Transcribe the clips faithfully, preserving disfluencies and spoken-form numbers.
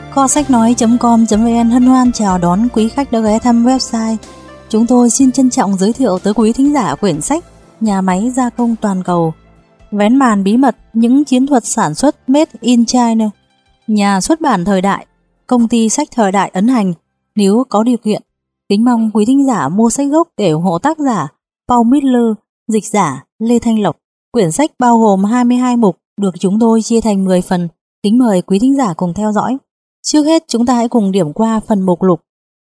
Kho sách nói chấm com chấm vn hân hoan chào đón quý khách đã ghé thăm website. Chúng tôi xin trân trọng giới thiệu tới quý thính giả quyển sách Nhà máy gia công toàn cầu, vén màn bí mật những chiến thuật sản xuất Made in China. Nhà xuất bản Thời Đại, công ty sách Thời Đại ấn hành. Nếu có điều kiện, kính mong quý thính giả mua sách gốc để ủng hộ tác giả Paul Miller, dịch giả Lê Thanh Lộc. Quyển sách bao gồm hai mươi hai mục được chúng tôi chia thành mười phần. Kính mời quý thính giả cùng theo dõi. Trước hết chúng ta hãy cùng điểm qua phần mục lục.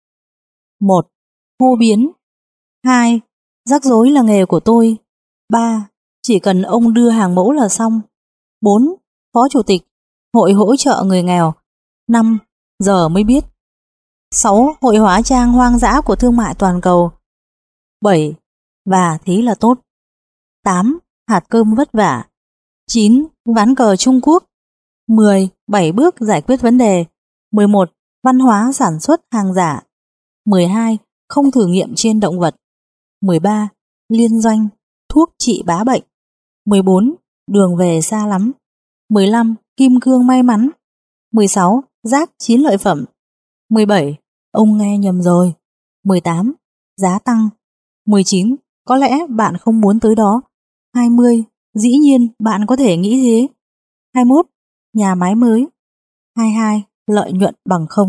một. Hô biến. hai. Rắc rối là nghề của tôi. ba. Chỉ cần ông đưa hàng mẫu là xong. bốn. Phó chủ tịch Hội hỗ trợ người nghèo. năm. Giờ mới biết. sáu. Hội hóa trang hoang dã của thương mại toàn cầu. bảy. Và thế là tốt. tám. Hạt cơm vất vả. chín. Ván cờ Trung Quốc. mười. bảy bước giải quyết vấn đề. mười một. Văn hóa sản xuất hàng giả. mười hai. Không thử nghiệm trên động vật. mười ba. Liên doanh, thuốc trị bá bệnh. mười bốn. Đường về xa lắm. mười lăm. Kim cương may mắn. mười sáu. Rác chiến lợi phẩm. mười bảy. Ông nghe nhầm rồi. mười tám. Giá tăng. mười chín. Có lẽ bạn không muốn tới đó. hai mươi. Dĩ nhiên bạn có thể nghĩ thế. hai mươi mốt. Nhà máy mới. hai mươi hai. Lợi nhuận bằng không.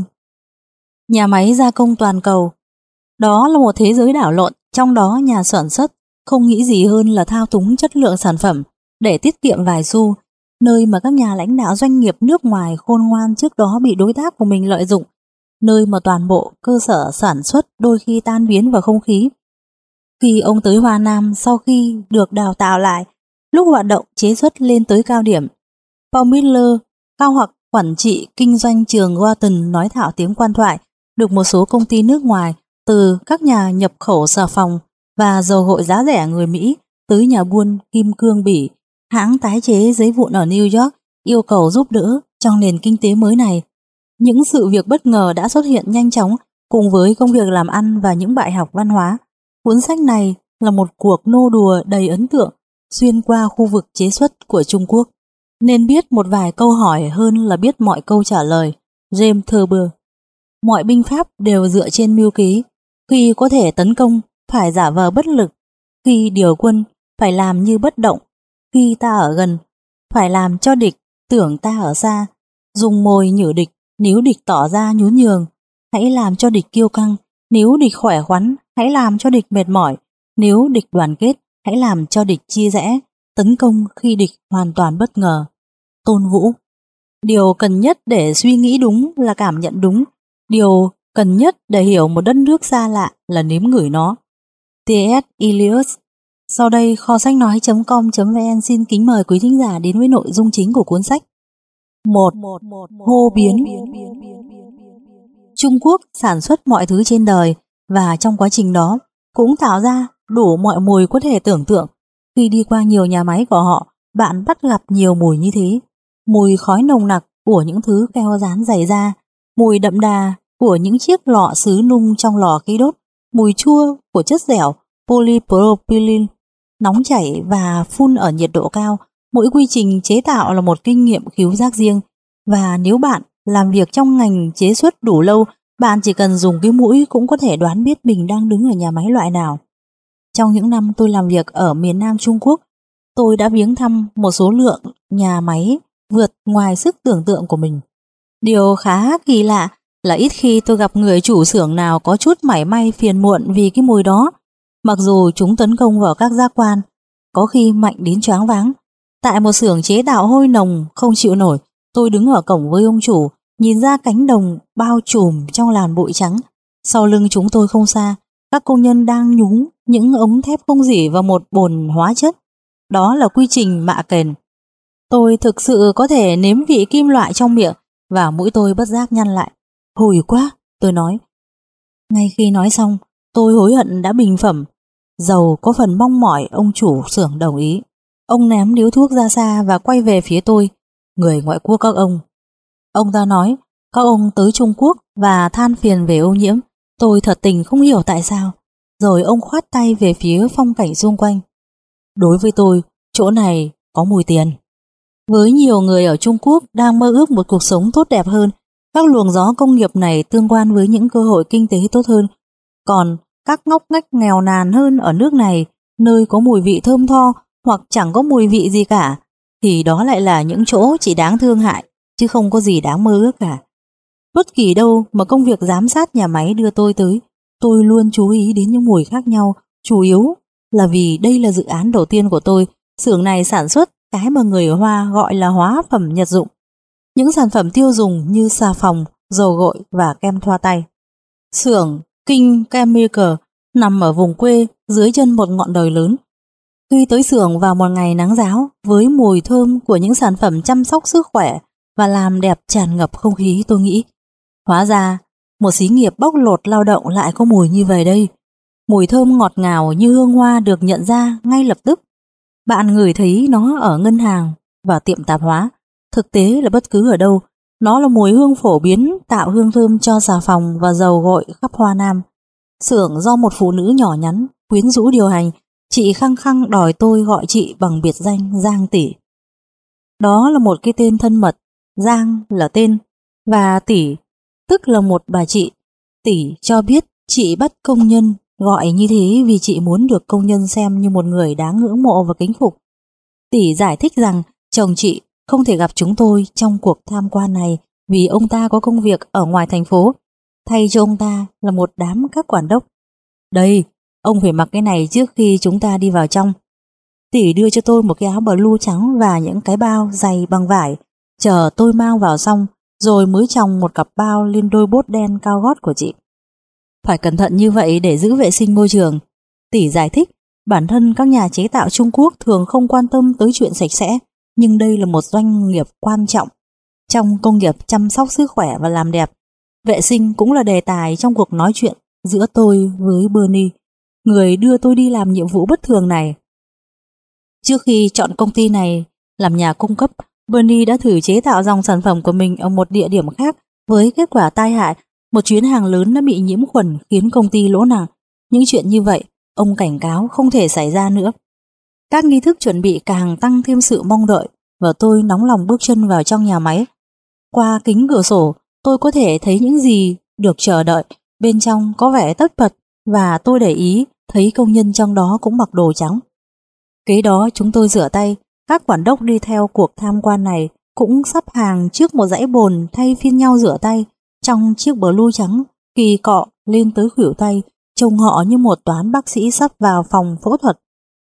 Nhà máy gia công toàn cầu. Đó là một thế giới đảo lộn, trong đó nhà sản xuất không nghĩ gì hơn là thao túng chất lượng sản phẩm để tiết kiệm vài xu, nơi mà các nhà lãnh đạo doanh nghiệp nước ngoài khôn ngoan trước đó bị đối tác của mình lợi dụng, nơi mà toàn bộ cơ sở sản xuất đôi khi tan biến vào không khí. Khi ông tới Hoa Nam sau khi được đào tạo lại, lúc hoạt động chế xuất lên tới cao điểm, Paul Miller, cao học quản trị kinh doanh trường Wharton nói thạo tiếng quan thoại, được một số công ty nước ngoài, từ các nhà nhập khẩu xà phòng và dầu gội giá rẻ người Mỹ tới nhà buôn kim cương Bỉ, hãng tái chế giấy vụn ở New York yêu cầu giúp đỡ trong nền kinh tế mới này. Những sự việc bất ngờ đã xuất hiện nhanh chóng cùng với công việc làm ăn và những bài học văn hóa. Cuốn sách này là một cuộc nô đùa đầy ấn tượng xuyên qua khu vực chế xuất của Trung Quốc. Nên biết một vài câu hỏi hơn là biết mọi câu trả lời. James Thurber. Mọi binh pháp đều dựa trên mưu kế. Khi có thể tấn công, phải giả vờ bất lực. Khi điều quân, phải làm như bất động. Khi ta ở gần, phải làm cho địch tưởng ta ở xa. Dùng mồi nhử địch nếu địch tỏ ra nhún nhường. Hãy làm cho địch kiêu căng. Nếu địch khỏe khoắn, hãy làm cho địch mệt mỏi. Nếu địch đoàn kết, hãy làm cho địch chia rẽ. Tấn công khi địch hoàn toàn bất ngờ. Tôn Vũ. Điều cần nhất để suy nghĩ đúng là cảm nhận đúng. Điều cần nhất để hiểu một đất nước xa lạ là nếm ngửi nó. tê ét. Eliot. Sau đây kho sách nói chấm com chấm vn xin kính mời quý thính giả đến với nội dung chính của cuốn sách. một. Hô biến. Trung Quốc sản xuất mọi thứ trên đời và trong quá trình đó cũng tạo ra đủ mọi mùi có thể tưởng tượng. Khi đi qua nhiều nhà máy của họ, bạn bắt gặp nhiều mùi như thế. Mùi khói nồng nặc của những thứ keo dán dày da, mùi đậm đà của những chiếc lọ sứ nung trong lò khí đốt, mùi chua của chất dẻo polypropylene nóng chảy và phun ở nhiệt độ cao. Mỗi quy trình chế tạo là một kinh nghiệm khứu giác riêng, và nếu bạn làm việc trong ngành chế xuất đủ lâu, bạn chỉ cần dùng cái mũi cũng có thể đoán biết mình đang đứng ở nhà máy loại nào. Trong những năm tôi làm việc ở miền Nam Trung Quốc, tôi đã viếng thăm một số lượng nhà máy vượt ngoài sức tưởng tượng của mình. Điều khá kỳ lạ là ít khi tôi gặp người chủ xưởng nào có chút mảy may phiền muộn vì cái mùi đó, mặc dù chúng tấn công vào các giác quan, có khi mạnh đến choáng váng. Tại một xưởng chế tạo hôi nồng không chịu nổi, tôi đứng ở cổng với ông chủ, nhìn ra cánh đồng bao trùm trong làn bụi trắng. Sau lưng chúng tôi không xa, các công nhân đang nhúng những ống thép không rỉ vào một bồn hóa chất. Đó là quy trình mạ kền. Tôi thực sự có thể nếm vị kim loại trong miệng và mũi tôi bất giác nhăn lại. Hôi quá, tôi nói. Ngay khi nói xong, tôi hối hận đã bình phẩm. Dầu có phần mong mỏi, ông chủ xưởng đồng ý. Ông ném điếu thuốc ra xa và quay về phía tôi. Người ngoại quốc các ông. Ông ta nói, các ông tới Trung Quốc và than phiền về ô nhiễm. Tôi thật tình không hiểu tại sao. Rồi ông khoát tay về phía phong cảnh xung quanh. Đối với tôi, chỗ này có mùi tiền. Với nhiều người ở Trung Quốc đang mơ ước một cuộc sống tốt đẹp hơn, Các luồng gió công nghiệp này tương quan với những cơ hội kinh tế tốt hơn. Còn các ngóc ngách nghèo nàn hơn ở nước này, nơi có mùi vị thơm tho hoặc chẳng có mùi vị gì cả, thì đó lại là những chỗ chỉ đáng thương hại, chứ không có gì đáng mơ ước cả. Bất kỳ đâu mà công việc giám sát nhà máy đưa tôi tới, tôi luôn chú ý đến những mùi khác nhau, chủ yếu là vì đây là dự án đầu tiên của tôi. Xưởng này sản xuất cái mà người Hoa gọi là hóa phẩm nhật dụng, những sản phẩm tiêu dùng như xà phòng, dầu gội và kem thoa tay. Xưởng King Chemical nằm ở vùng quê dưới chân một ngọn đồi lớn. Khi tới xưởng vào một ngày nắng ráo, với mùi thơm của những sản phẩm chăm sóc sức khỏe và làm đẹp tràn ngập không khí, tôi nghĩ, hóa ra một xí nghiệp bóc lột lao động lại có mùi như vậy đây. Mùi thơm ngọt ngào như hương hoa được nhận ra ngay lập tức. Bạn ngửi thấy nó ở ngân hàng và tiệm tạp hóa, thực tế là bất cứ ở đâu. Nó là mùi hương phổ biến tạo hương thơm cho xà phòng và dầu gội khắp Hoa Nam. Xưởng do một phụ nữ nhỏ nhắn, quyến rũ điều hành. Chị khăng khăng đòi tôi gọi chị bằng biệt danh Giang tỷ. Đó là một cái tên thân mật. Giang là tên và tỷ tức là một bà chị. Tỷ cho biết chị bắt công nhân gọi như thế vì chị muốn được công nhân xem như một người đáng ngưỡng mộ và kính phục. Tỷ giải thích rằng chồng chị không thể gặp chúng tôi trong cuộc tham quan này vì ông ta có công việc ở ngoài thành phố. Thay cho ông ta là một đám các quản đốc. Đây, ông phải mặc cái này trước khi chúng ta đi vào trong. Tỷ đưa cho tôi một cái áo blue trắng và những cái bao dày bằng vải, chờ tôi mang vào xong, rồi mới chồng một cặp bao lên đôi bốt đen cao gót của chị. Phải cẩn thận như vậy để giữ vệ sinh môi trường. Tỷ giải thích, bản thân các nhà chế tạo Trung Quốc thường không quan tâm tới chuyện sạch sẽ, nhưng đây là một doanh nghiệp quan trọng trong công nghiệp chăm sóc sức khỏe và làm đẹp. Vệ sinh cũng là đề tài trong cuộc nói chuyện giữa tôi với Bernie, người đưa tôi đi làm nhiệm vụ bất thường này. Trước khi chọn công ty này làm nhà cung cấp, Bernie đã thử chế tạo dòng sản phẩm của mình ở một địa điểm khác với kết quả tai hại. Một chuyến hàng lớn đã bị nhiễm khuẩn khiến công ty lỗ nặng. Những chuyện như vậy, ông cảnh cáo không thể xảy ra nữa. Các nghi thức chuẩn bị càng tăng thêm sự mong đợi và tôi nóng lòng bước chân vào trong nhà máy. Qua kính cửa sổ, tôi có thể thấy những gì được chờ đợi. Bên trong có vẻ tất bật và tôi để ý thấy công nhân trong đó cũng mặc đồ trắng. Kế đó chúng tôi rửa tay. Các quản đốc đi theo cuộc tham quan này cũng sắp hàng trước một dãy bồn thay phiên nhau rửa tay trong chiếc blue trắng kỳ cọ lên tới khuỷu tay, trông họ như một toán bác sĩ sắp vào phòng phẫu thuật.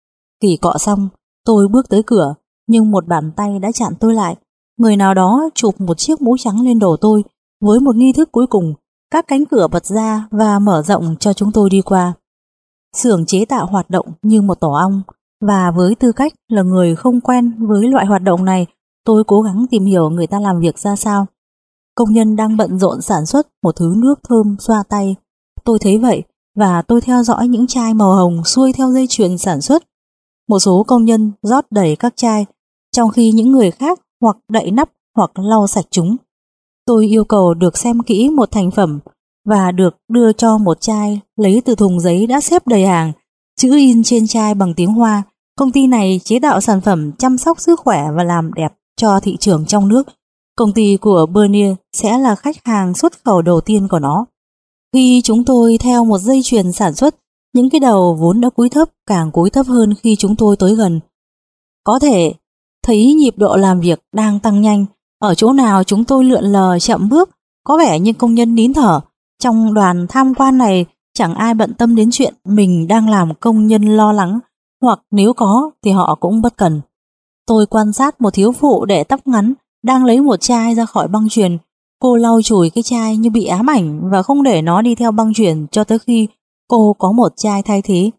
Kỳ cọ xong, tôi bước tới cửa, nhưng một bàn tay đã chặn tôi lại. Người nào đó chụp một chiếc mũ trắng lên đầu tôi. Với một nghi thức cuối cùng, các cánh cửa bật ra và mở rộng cho chúng tôi đi qua. Xưởng chế tạo hoạt động như một tổ ong, và với tư cách là người không quen với loại hoạt động này, tôi cố gắng tìm hiểu người ta làm việc ra sao. Công nhân đang bận rộn sản xuất một thứ nước thơm xoa tay. Tôi thấy vậy và tôi theo dõi những chai màu hồng xuôi theo dây chuyền sản xuất. Một số công nhân rót đầy các chai, trong khi những người khác hoặc đậy nắp hoặc lau sạch chúng. Tôi yêu cầu được xem kỹ một thành phẩm và được đưa cho một chai lấy từ thùng giấy đã xếp đầy hàng, chữ in trên chai bằng tiếng Hoa. Công ty này chế tạo sản phẩm chăm sóc sức khỏe và làm đẹp cho thị trường trong nước. Công ty của Bernier sẽ là khách hàng xuất khẩu đầu tiên của nó. Khi chúng tôi theo một dây chuyền sản xuất, những cái đầu vốn đã cúi thấp càng cúi thấp hơn khi chúng tôi tới gần. Có thể thấy nhịp độ làm việc đang tăng nhanh. Ở chỗ nào chúng tôi lượn lờ chậm bước, có vẻ như công nhân nín thở. Trong đoàn tham quan này chẳng ai bận tâm đến chuyện mình đang làm công nhân lo lắng, hoặc nếu có thì họ cũng bất cần. Tôi quan sát một thiếu phụ để tóc ngắn đang lấy một chai ra khỏi băng chuyền. Cô lau chùi cái chai như bị ám ảnh và không để nó đi theo băng chuyền cho tới khi cô có một chai thay thế.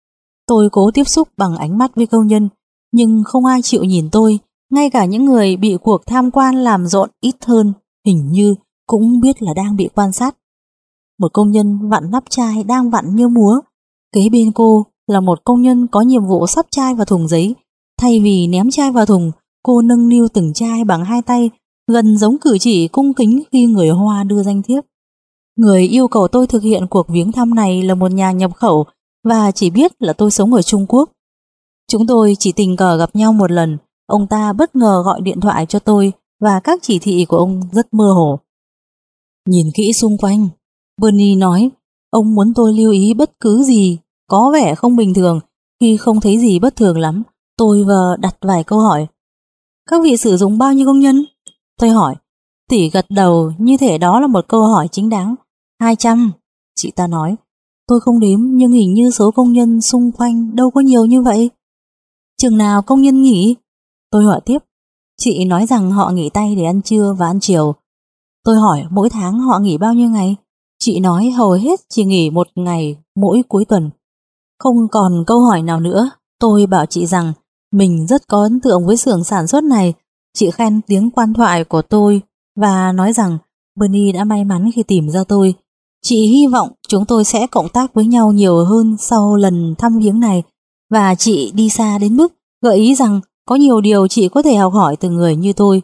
Tôi cố tiếp xúc bằng ánh mắt với công nhân, nhưng không ai chịu nhìn tôi. Ngay cả những người bị cuộc tham quan làm rộn ít hơn hình như cũng biết là đang bị quan sát. Một công nhân vặn nắp chai đang vặn như múa. Kế bên cô là một công nhân có nhiệm vụ sắp chai vào thùng giấy. Thay vì ném chai vào thùng, cô nâng niu từng chai bằng hai tay, gần giống cử chỉ cung kính khi người Hoa đưa danh thiếp. Người yêu cầu tôi thực hiện cuộc viếng thăm này là một nhà nhập khẩu và chỉ biết là tôi sống ở Trung Quốc. Chúng tôi chỉ tình cờ gặp nhau một lần. Ông ta bất ngờ gọi điện thoại cho tôi và các chỉ thị của ông rất mơ hồ. Nhìn kỹ xung quanh, Bernie nói, ông muốn tôi lưu ý bất cứ gì có vẻ không bình thường. Khi không thấy gì bất thường lắm, tôi vừa đặt vài câu hỏi. Các vị sử dụng bao nhiêu công nhân? Tôi hỏi. Tỷ gật đầu như thể đó là một câu hỏi chính đáng. Hai trăm, chị ta nói. Tôi không đếm nhưng hình như số công nhân xung quanh đâu có nhiều như vậy. Chừng nào công nhân nghỉ? Tôi hỏi tiếp. Chị nói rằng họ nghỉ tay để ăn trưa và ăn chiều. Tôi hỏi mỗi tháng họ nghỉ bao nhiêu ngày? Chị nói hầu hết chỉ nghỉ một ngày mỗi cuối tuần. Không còn câu hỏi nào nữa. Tôi bảo chị rằng mình rất có ấn tượng với xưởng sản xuất này. Chị khen tiếng quan thoại của tôi và nói rằng Bernie đã may mắn khi tìm ra tôi. Chị hy vọng chúng tôi sẽ cộng tác với nhau nhiều hơn sau lần thăm viếng này, và chị đi xa đến mức gợi ý rằng có nhiều điều chị có thể học hỏi từ người như tôi.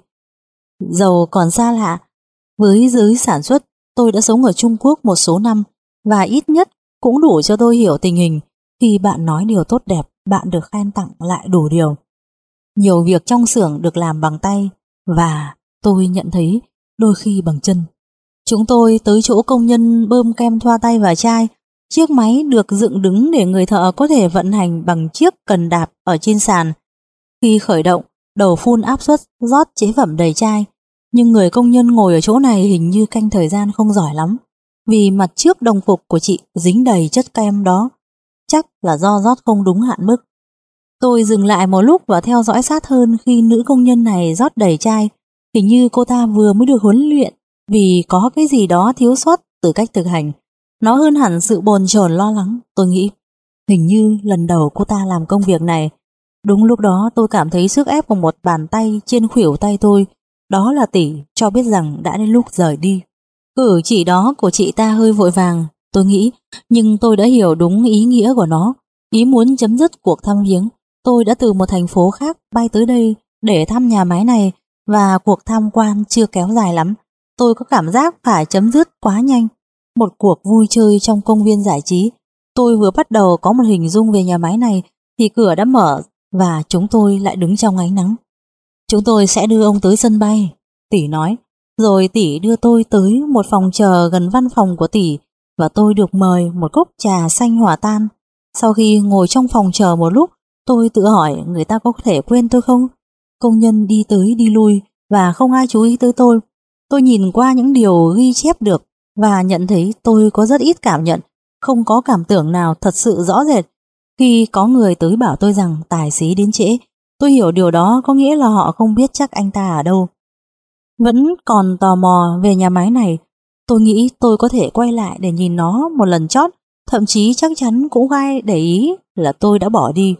Dầu còn xa lạ với giới sản xuất, tôi đã sống ở Trung Quốc một số năm và ít nhất cũng đủ cho tôi hiểu tình hình. Khi bạn nói điều tốt đẹp, bạn được khen tặng lại đủ điều. Nhiều việc trong xưởng được làm bằng tay và tôi nhận thấy đôi khi bằng chân. Chúng tôi tới chỗ công nhân bơm kem thoa tay vào chai. Chiếc máy được dựng đứng để người thợ có thể vận hành bằng chiếc cần đạp ở trên sàn. Khi khởi động, đầu phun áp suất rót chế phẩm đầy chai. Nhưng người công nhân ngồi ở chỗ này hình như canh thời gian không giỏi lắm, vì mặt trước đồng phục của chị dính đầy chất kem đó. Chắc là do rót không đúng hạn mức. Tôi dừng lại một lúc và theo dõi sát hơn khi nữ công nhân này rót đầy chai. Hình như cô ta vừa mới được huấn luyện vì có cái gì đó thiếu sót từ cách thực hành. Nó hơn hẳn sự bồn chồn lo lắng. Tôi nghĩ hình như lần đầu cô ta làm công việc này. Đúng lúc đó tôi cảm thấy sức ép của một bàn tay trên khuỷu tay tôi. Đó là Tỷ cho biết rằng đã đến lúc rời đi. Cử chỉ đó của chị ta hơi vội vàng, tôi nghĩ, nhưng tôi đã hiểu đúng ý nghĩa của nó. Ý muốn chấm dứt cuộc thăm viếng. Tôi đã từ một thành phố khác bay tới đây để thăm nhà máy này, và cuộc tham quan chưa kéo dài lắm. Tôi có cảm giác phải chấm dứt quá nhanh. Một cuộc vui chơi trong công viên giải trí. Tôi vừa bắt đầu có một hình dung về nhà máy này thì cửa đã mở và chúng tôi lại đứng trong ánh nắng. Chúng tôi sẽ đưa ông tới sân bay, Tỷ nói. Rồi Tỷ đưa tôi tới một phòng chờ gần văn phòng của Tỷ và tôi được mời một cốc trà xanh hòa tan. Sau khi ngồi trong phòng chờ một lúc, tôi tự hỏi người ta có thể quên tôi không? Công nhân đi tới đi lui và không ai chú ý tới tôi. Tôi nhìn qua những điều ghi chép được và nhận thấy tôi có rất ít cảm nhận, không có cảm tưởng nào thật sự rõ rệt. Khi có người tới bảo tôi rằng tài xế đến trễ, tôi hiểu điều đó có nghĩa là họ không biết chắc anh ta ở đâu. Vẫn còn tò mò về nhà máy này, tôi nghĩ tôi có thể quay lại để nhìn nó một lần chót, thậm chí chắc chắn cũng không ai để ý là tôi đã bỏ đi.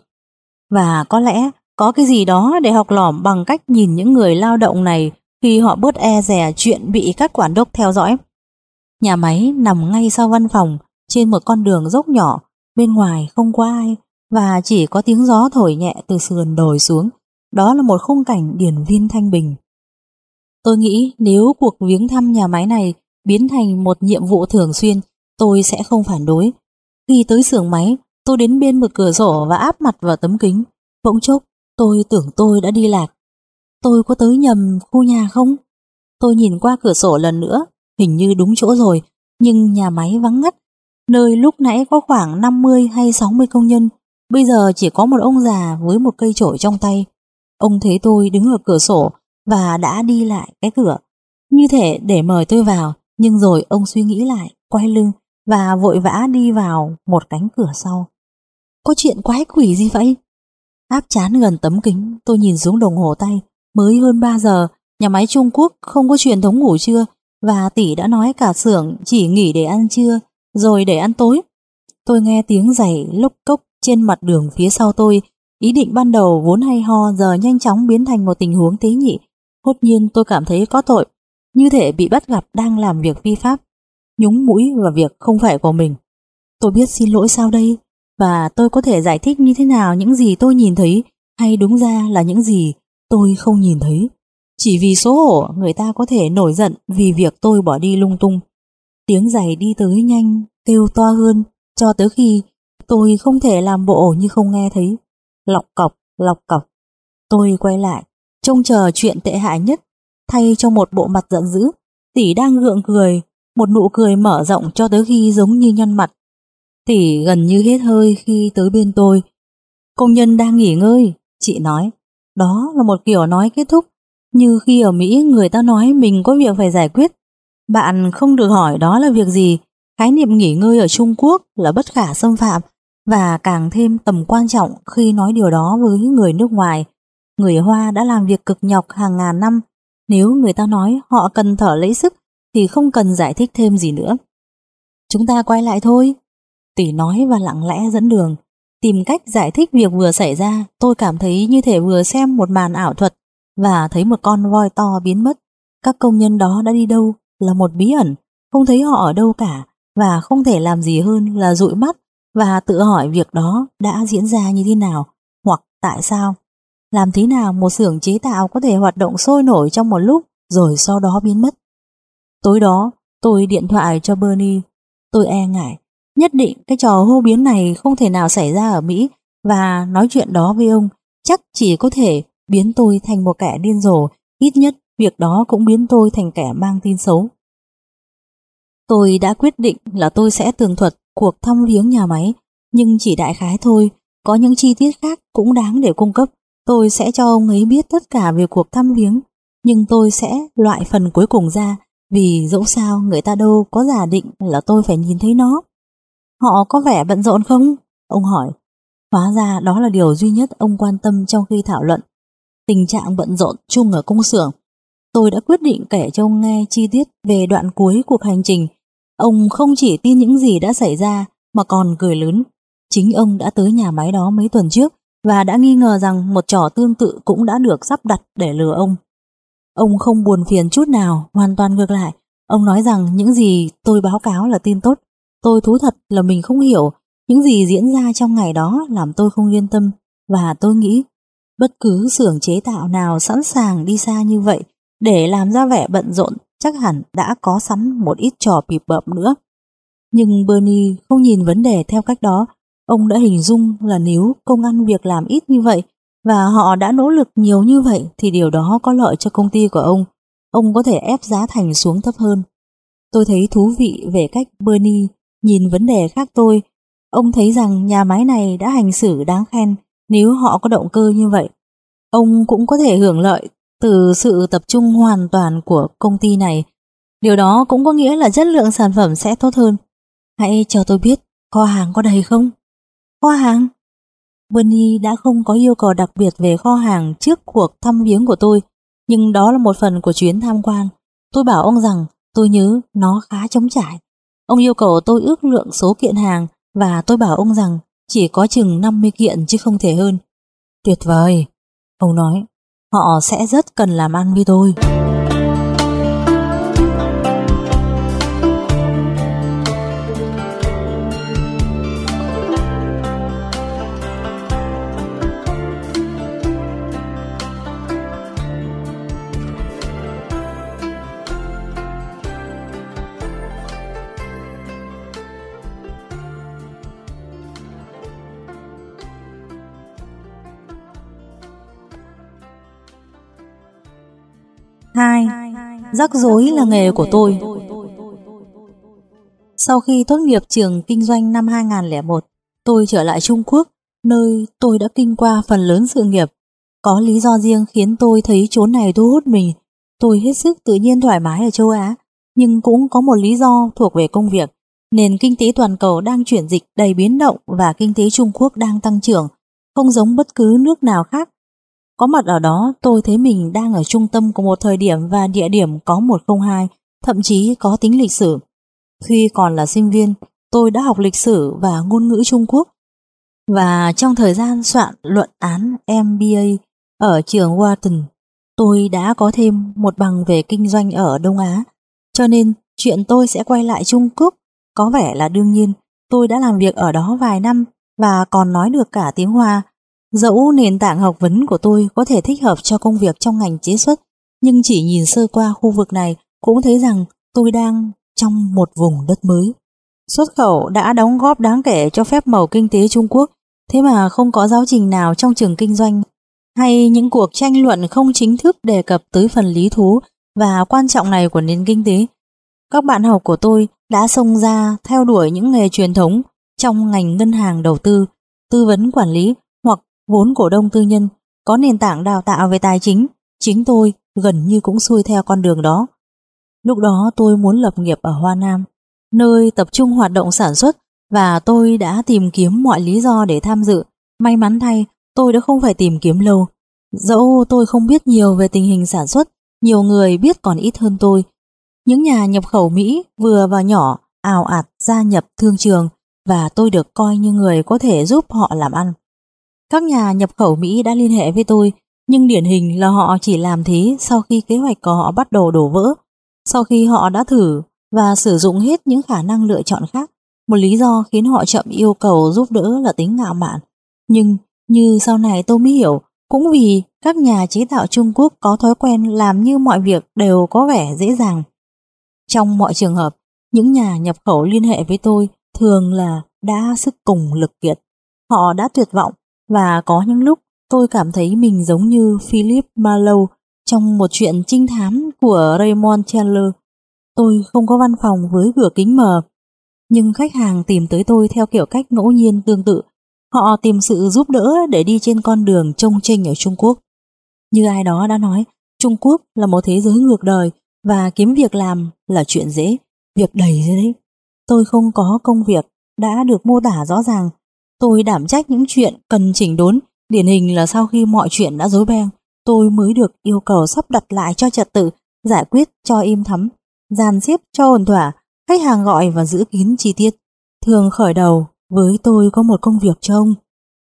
Và có lẽ có cái gì đó để học lỏm bằng cách nhìn những người lao động này khi họ bớt e dè chuyện bị các quản đốc theo dõi. Nhà máy nằm ngay sau văn phòng, trên một con đường dốc nhỏ, bên ngoài không có ai và chỉ có tiếng gió thổi nhẹ từ sườn đồi xuống. Đó là một khung cảnh điển viên thanh bình. Tôi nghĩ nếu cuộc viếng thăm nhà máy này biến thành một nhiệm vụ thường xuyên, tôi sẽ không phản đối. Khi tới xưởng máy, tôi đến bên một cửa sổ và áp mặt vào tấm kính. Bỗng chốc, tôi tưởng tôi đã đi lạc. Tôi có tới nhầm khu nhà không? Tôi nhìn qua cửa sổ lần nữa, hình như đúng chỗ rồi, nhưng nhà máy vắng ngắt. Nơi lúc nãy có khoảng năm mươi hay sáu mươi công nhân, bây giờ chỉ có một ông già với một cây chổi trong tay. Ông thấy tôi đứng ở cửa sổ và đã đi lại cái cửa, như thể để mời tôi vào, nhưng rồi ông suy nghĩ lại, quay lưng và vội vã đi vào một cánh cửa sau. Có chuyện quái quỷ gì vậy? Áp trán gần tấm kính, tôi nhìn xuống đồng hồ tay. Mới hơn ba giờ, nhà máy Trung Quốc không có truyền thống ngủ trưa, và Tỷ đã nói cả xưởng chỉ nghỉ để ăn trưa, rồi để ăn tối. Tôi nghe tiếng giày lốc cốc trên mặt đường phía sau tôi. Ý định ban đầu vốn hay ho giờ nhanh chóng biến thành một tình huống tế nhị. Hốt nhiên tôi cảm thấy có tội, như thể bị bắt gặp đang làm việc vi pháp, nhúng mũi vào việc không phải của mình. Tôi biết xin lỗi sao đây? Và tôi có thể giải thích như thế nào những gì tôi nhìn thấy, hay đúng ra là những gì tôi không nhìn thấy? Chỉ vì xấu hổ, người ta có thể nổi giận vì việc tôi bỏ đi lung tung. Tiếng giày đi tới nhanh, kêu to hơn, cho tới khi tôi không thể làm bộ như không nghe thấy. Lọc cọc, lọc cọc. Tôi quay lại, trông chờ chuyện tệ hại nhất. Thay cho một bộ mặt giận dữ, Tỷ đang gượng cười, một nụ cười mở rộng cho tới khi giống như nhăn mặt. Tỷ gần như hết hơi khi tới bên tôi. Công nhân đang nghỉ ngơi, chị nói. Đó là một kiểu nói kết thúc, như khi ở Mỹ người ta nói mình có việc phải giải quyết. Bạn không được hỏi đó là việc gì. Khái niệm nghỉ ngơi ở Trung Quốc là bất khả xâm phạm và càng thêm tầm quan trọng khi nói điều đó với người nước ngoài. Người Hoa đã làm việc cực nhọc hàng ngàn năm. Nếu người ta nói họ cần thở lấy sức thì không cần giải thích thêm gì nữa. Chúng ta quay lại thôi, Tỷ nói và lặng lẽ dẫn đường. Tìm cách giải thích việc vừa xảy ra, tôi cảm thấy như thể vừa xem một màn ảo thuật và thấy một con voi to biến mất. Các công nhân đó đã đi đâu là một bí ẩn, không thấy họ ở đâu cả và không thể làm gì hơn là dụi mắt và tự hỏi việc đó đã diễn ra như thế nào hoặc tại sao. Làm thế nào một xưởng chế tạo có thể hoạt động sôi nổi trong một lúc rồi sau đó biến mất. Tối đó, tôi điện thoại cho Bernie. Tôi e ngại, nhất định cái trò hô biến này không thể nào xảy ra ở Mỹ và nói chuyện đó với ông chắc chỉ có thể biến tôi thành một kẻ điên rồ, ít nhất việc đó cũng biến tôi thành kẻ mang tin xấu. Tôi đã quyết định là tôi sẽ tường thuật cuộc thăm viếng nhà máy, nhưng chỉ đại khái thôi, có những chi tiết khác cũng đáng để cung cấp. Tôi sẽ cho ông ấy biết tất cả về cuộc thăm viếng, nhưng tôi sẽ loại phần cuối cùng ra, vì dẫu sao người ta đâu có giả định là tôi phải nhìn thấy nó. Họ có vẻ bận rộn không? Ông hỏi. Hóa ra đó là điều duy nhất ông quan tâm trong khi thảo luận. Tình trạng bận rộn chung ở công xưởng. Tôi đã quyết định kể cho ông nghe chi tiết về đoạn cuối cuộc hành trình. Ông không chỉ tin những gì đã xảy ra mà còn cười lớn. Chính ông đã tới nhà máy đó mấy tuần trước và đã nghi ngờ rằng một trò tương tự cũng đã được sắp đặt để lừa ông. Ông không buồn phiền chút nào, hoàn toàn ngược lại. Ông nói rằng những gì tôi báo cáo là tin tốt. Tôi thú thật là mình không hiểu. Những gì diễn ra trong ngày đó làm tôi không yên tâm. Và tôi nghĩ bất cứ xưởng chế tạo nào sẵn sàng đi xa như vậy để làm ra vẻ bận rộn chắc hẳn đã có sẵn một ít trò bịp bợm nữa. Nhưng Bernie không nhìn vấn đề theo cách đó. Ông đã hình dung là nếu công ăn việc làm ít như vậy và họ đã nỗ lực nhiều như vậy thì điều đó có lợi cho công ty của ông. Ông có thể ép giá thành xuống thấp hơn. Tôi thấy thú vị về cách Bernie nhìn vấn đề khác tôi. Ông thấy rằng nhà máy này đã hành xử đáng khen nếu họ có động cơ như vậy. Ông cũng có thể hưởng lợi từ sự tập trung hoàn toàn của công ty này. Điều đó cũng có nghĩa là chất lượng sản phẩm sẽ tốt hơn. Hãy cho tôi biết kho hàng có đầy không? Kho hàng? Bernie đã không có yêu cầu đặc biệt về kho hàng trước cuộc thăm viếng của tôi, nhưng đó là một phần của chuyến tham quan. Tôi bảo ông rằng tôi nhớ nó khá trống trải. Ông yêu cầu tôi ước lượng số kiện hàng và tôi bảo ông rằng chỉ có chừng năm mươi kiện chứ không thể hơn. Tuyệt vời, ông nói, họ sẽ rất cần làm ăn với tôi. Hai. Rắc rối là nghề của tôi. Sau khi tốt nghiệp trường kinh doanh năm hai không không một, tôi trở lại Trung Quốc, nơi tôi đã kinh qua phần lớn sự nghiệp. Có lý do riêng khiến tôi thấy chốn này thu hút mình. Tôi hết sức tự nhiên thoải mái ở châu Á, nhưng cũng có một lý do thuộc về công việc. Nền kinh tế toàn cầu đang chuyển dịch đầy biến động và kinh tế Trung Quốc đang tăng trưởng, không giống bất cứ nước nào khác. Có mặt ở đó, tôi thấy mình đang ở trung tâm của một thời điểm và địa điểm có một không hai, thậm chí có tính lịch sử. Khi còn là sinh viên, tôi đã học lịch sử và ngôn ngữ Trung Quốc. Và trong thời gian soạn luận án em bê a ở trường Wharton, tôi đã có thêm một bằng về kinh doanh ở Đông Á. Cho nên, chuyện tôi sẽ quay lại Trung Quốc có vẻ là đương nhiên. Tôi đã làm việc ở đó vài năm và còn nói được cả tiếng Hoa. Dẫu nền tảng học vấn của tôi có thể thích hợp cho công việc trong ngành chế xuất, nhưng chỉ nhìn sơ qua khu vực này cũng thấy rằng tôi đang trong một vùng đất mới. Xuất khẩu đã đóng góp đáng kể cho phép màu kinh tế Trung Quốc, thế mà không có giáo trình nào trong trường kinh doanh hay những cuộc tranh luận không chính thức đề cập tới phần lý thú và quan trọng này của nền kinh tế. Các bạn học của tôi đã xông ra theo đuổi những nghề truyền thống trong ngành ngân hàng đầu tư, tư vấn quản lý hoặc vốn cổ đông tư nhân, có nền tảng đào tạo về tài chính. Chính tôi gần như cũng xuôi theo con đường đó. Lúc đó tôi muốn lập nghiệp ở Hoa Nam, nơi tập trung hoạt động sản xuất, và tôi đã tìm kiếm mọi lý do để tham dự. May mắn thay, tôi đã không phải tìm kiếm lâu. Dẫu tôi không biết nhiều về tình hình sản xuất, nhiều người biết còn ít hơn tôi. Những nhà nhập khẩu Mỹ vừa và nhỏ ào ạt gia nhập thương trường, và tôi được coi như người có thể giúp họ làm ăn. Các nhà nhập khẩu Mỹ đã liên hệ với tôi, nhưng điển hình là họ chỉ làm thế sau khi kế hoạch của họ bắt đầu đổ vỡ, sau khi họ đã thử và sử dụng hết những khả năng lựa chọn khác. Một lý do khiến họ chậm yêu cầu giúp đỡ là tính ngạo mạn. Nhưng như sau này tôi mới hiểu, cũng vì các nhà chế tạo Trung Quốc có thói quen làm như mọi việc đều có vẻ dễ dàng. Trong mọi trường hợp, những nhà nhập khẩu liên hệ với tôi thường là đã sức cùng lực kiệt. Họ đã tuyệt vọng, và có những lúc tôi cảm thấy mình giống như Philip Marlowe trong một chuyện trinh thám của Raymond Chandler. Tôi không có văn phòng với cửa kính mờ, nhưng khách hàng tìm tới tôi theo kiểu cách ngẫu nhiên tương tự. Họ tìm sự giúp đỡ để đi trên con đường chông chênh ở Trung Quốc. Như ai đó đã nói, Trung Quốc là một thế giới ngược đời, và kiếm việc làm là chuyện dễ, việc đầy đấy. Tôi không có công việc đã được mô tả rõ ràng. Tôi đảm trách những chuyện cần chỉnh đốn, điển hình là sau khi mọi chuyện đã rối beng, tôi mới được yêu cầu sắp đặt lại cho trật tự, giải quyết cho im thấm, dàn xếp cho ổn thỏa, khách hàng gọi và giữ kín chi tiết. Thường khởi đầu với tôi có một công việc cho ông,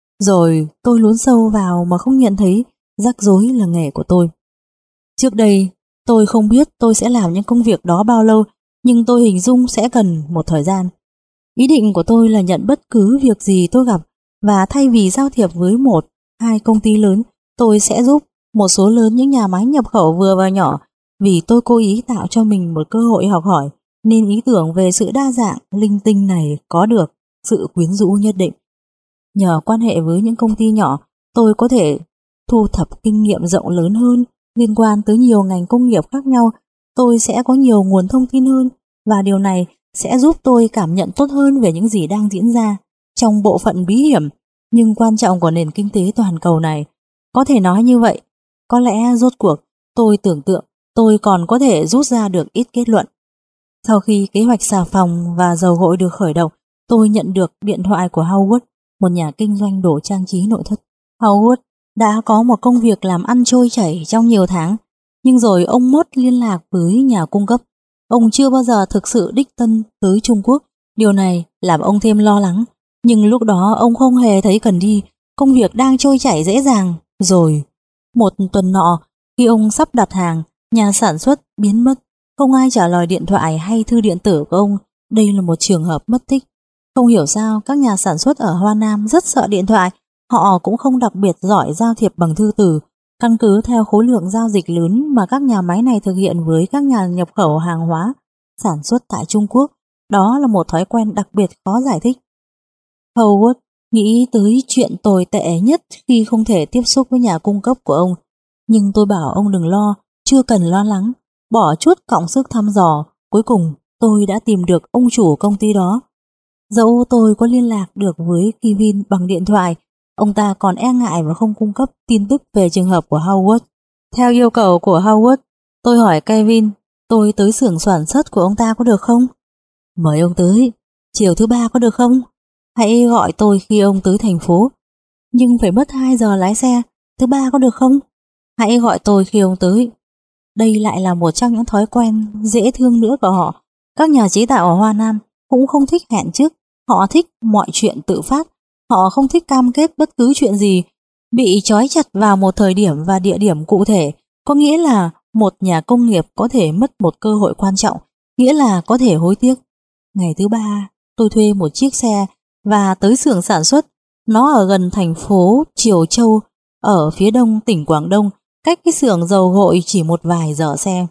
rồi tôi lún sâu vào mà không nhận thấy rắc rối là nghề của tôi. Trước đây, tôi không biết tôi sẽ làm những công việc đó bao lâu, nhưng tôi hình dung sẽ cần một thời gian. Ý định của tôi là nhận bất cứ việc gì tôi gặp, và thay vì giao thiệp với một, hai công ty lớn, tôi sẽ giúp một số lớn những nhà máy nhập khẩu vừa và nhỏ, vì tôi cố ý tạo cho mình một cơ hội học hỏi, nên ý tưởng về sự đa dạng, linh tinh này có được sự quyến rũ nhất định. Nhờ quan hệ với những công ty nhỏ, tôi có thể thu thập kinh nghiệm rộng lớn hơn liên quan tới nhiều ngành công nghiệp khác nhau. Tôi sẽ có nhiều nguồn thông tin hơn, và điều này sẽ giúp tôi cảm nhận tốt hơn về những gì đang diễn ra trong bộ phận bí hiểm nhưng quan trọng của nền kinh tế toàn cầu này. Có thể nói như vậy, có lẽ rốt cuộc tôi tưởng tượng tôi còn có thể rút ra được ít kết luận. Sau khi kế hoạch xà phòng và dầu gội được khởi động, tôi nhận được điện thoại của Howard, một nhà kinh doanh đồ trang trí nội thất. Howard đã có một công việc làm ăn trôi chảy trong nhiều tháng, nhưng rồi ông mất liên lạc với nhà cung cấp. Ông chưa bao giờ thực sự đích thân tới Trung Quốc. Điều này làm ông thêm lo lắng, nhưng lúc đó ông không hề thấy cần đi. Công việc đang trôi chảy dễ dàng. Rồi, một tuần nọ, khi ông sắp đặt hàng, nhà sản xuất biến mất. Không ai trả lời điện thoại hay thư điện tử của ông. Đây là một trường hợp mất tích. Không hiểu sao các nhà sản xuất ở Hoa Nam rất sợ điện thoại. Họ cũng không đặc biệt giỏi giao thiệp bằng thư từ. Căn cứ theo khối lượng giao dịch lớn mà các nhà máy này thực hiện với các nhà nhập khẩu hàng hóa sản xuất tại Trung Quốc, đó là một thói quen đặc biệt khó giải thích. Howard nghĩ tới chuyện tồi tệ nhất khi không thể tiếp xúc với nhà cung cấp của ông. Nhưng tôi bảo ông đừng lo, chưa cần lo lắng. Bỏ chút cộng sức thăm dò, cuối cùng tôi đã tìm được ông chủ công ty đó. Dẫu tôi có liên lạc được với Kevin bằng điện thoại, ông ta còn e ngại và không cung cấp tin tức về trường hợp của Howard. Theo yêu cầu của Howard, tôi hỏi Kevin, tôi tới xưởng sản xuất của ông ta có được không? Mời ông tới, chiều thứ ba có được không? Hãy gọi tôi khi ông tới thành phố. Nhưng phải mất hai giờ lái xe, thứ ba có được không? Hãy gọi tôi khi ông tới. Đây lại là một trong những thói quen dễ thương nữa của họ. Các nhà chế tạo ở Hoa Nam cũng không thích hẹn trước, họ thích mọi chuyện tự phát. Họ không thích cam kết bất cứ chuyện gì, bị trói chặt vào một thời điểm và địa điểm cụ thể, có nghĩa là một nhà công nghiệp có thể mất một cơ hội quan trọng, nghĩa là có thể hối tiếc. Ngày thứ ba, tôi thuê một chiếc xe và tới xưởng sản xuất. Nó ở gần thành phố Triều Châu, ở phía đông tỉnh Quảng Đông, cách cái xưởng dầu gội chỉ một vài giờ xe.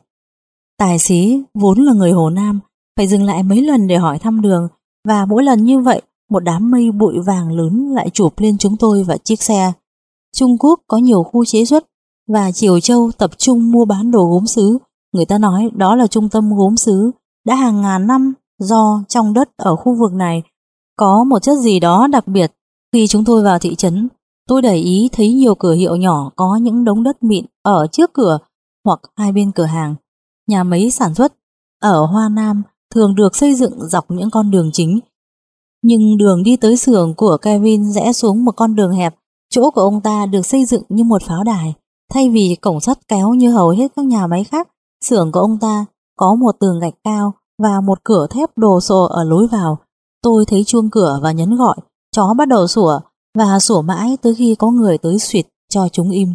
Tài xế vốn là người Hồ Nam, phải dừng lại mấy lần để hỏi thăm đường, và mỗi lần như vậy, một đám mây bụi vàng lớn lại chụp lên chúng tôi và chiếc xe. Trung Quốc có nhiều khu chế xuất, và Triều Châu tập trung mua bán đồ gốm sứ. Người ta nói đó là trung tâm gốm sứ, đã hàng ngàn năm do trong đất ở khu vực này có một chất gì đó đặc biệt. Khi chúng tôi vào thị trấn, tôi để ý thấy nhiều cửa hiệu nhỏ có những đống đất mịn ở trước cửa hoặc hai bên cửa hàng. Nhà máy sản xuất ở Hoa Nam thường được xây dựng dọc những con đường chính, nhưng đường đi tới xưởng của Kevin rẽ xuống một con đường hẹp. Chỗ của ông ta được xây dựng như một pháo đài. Thay vì cổng sắt kéo như hầu hết các nhà máy khác, xưởng của ông ta có một tường gạch cao và một cửa thép đồ sộ ở lối vào. Tôi thấy chuông cửa và nhấn gọi. Chó bắt đầu sủa và sủa mãi tới khi có người tới suýt cho chúng im.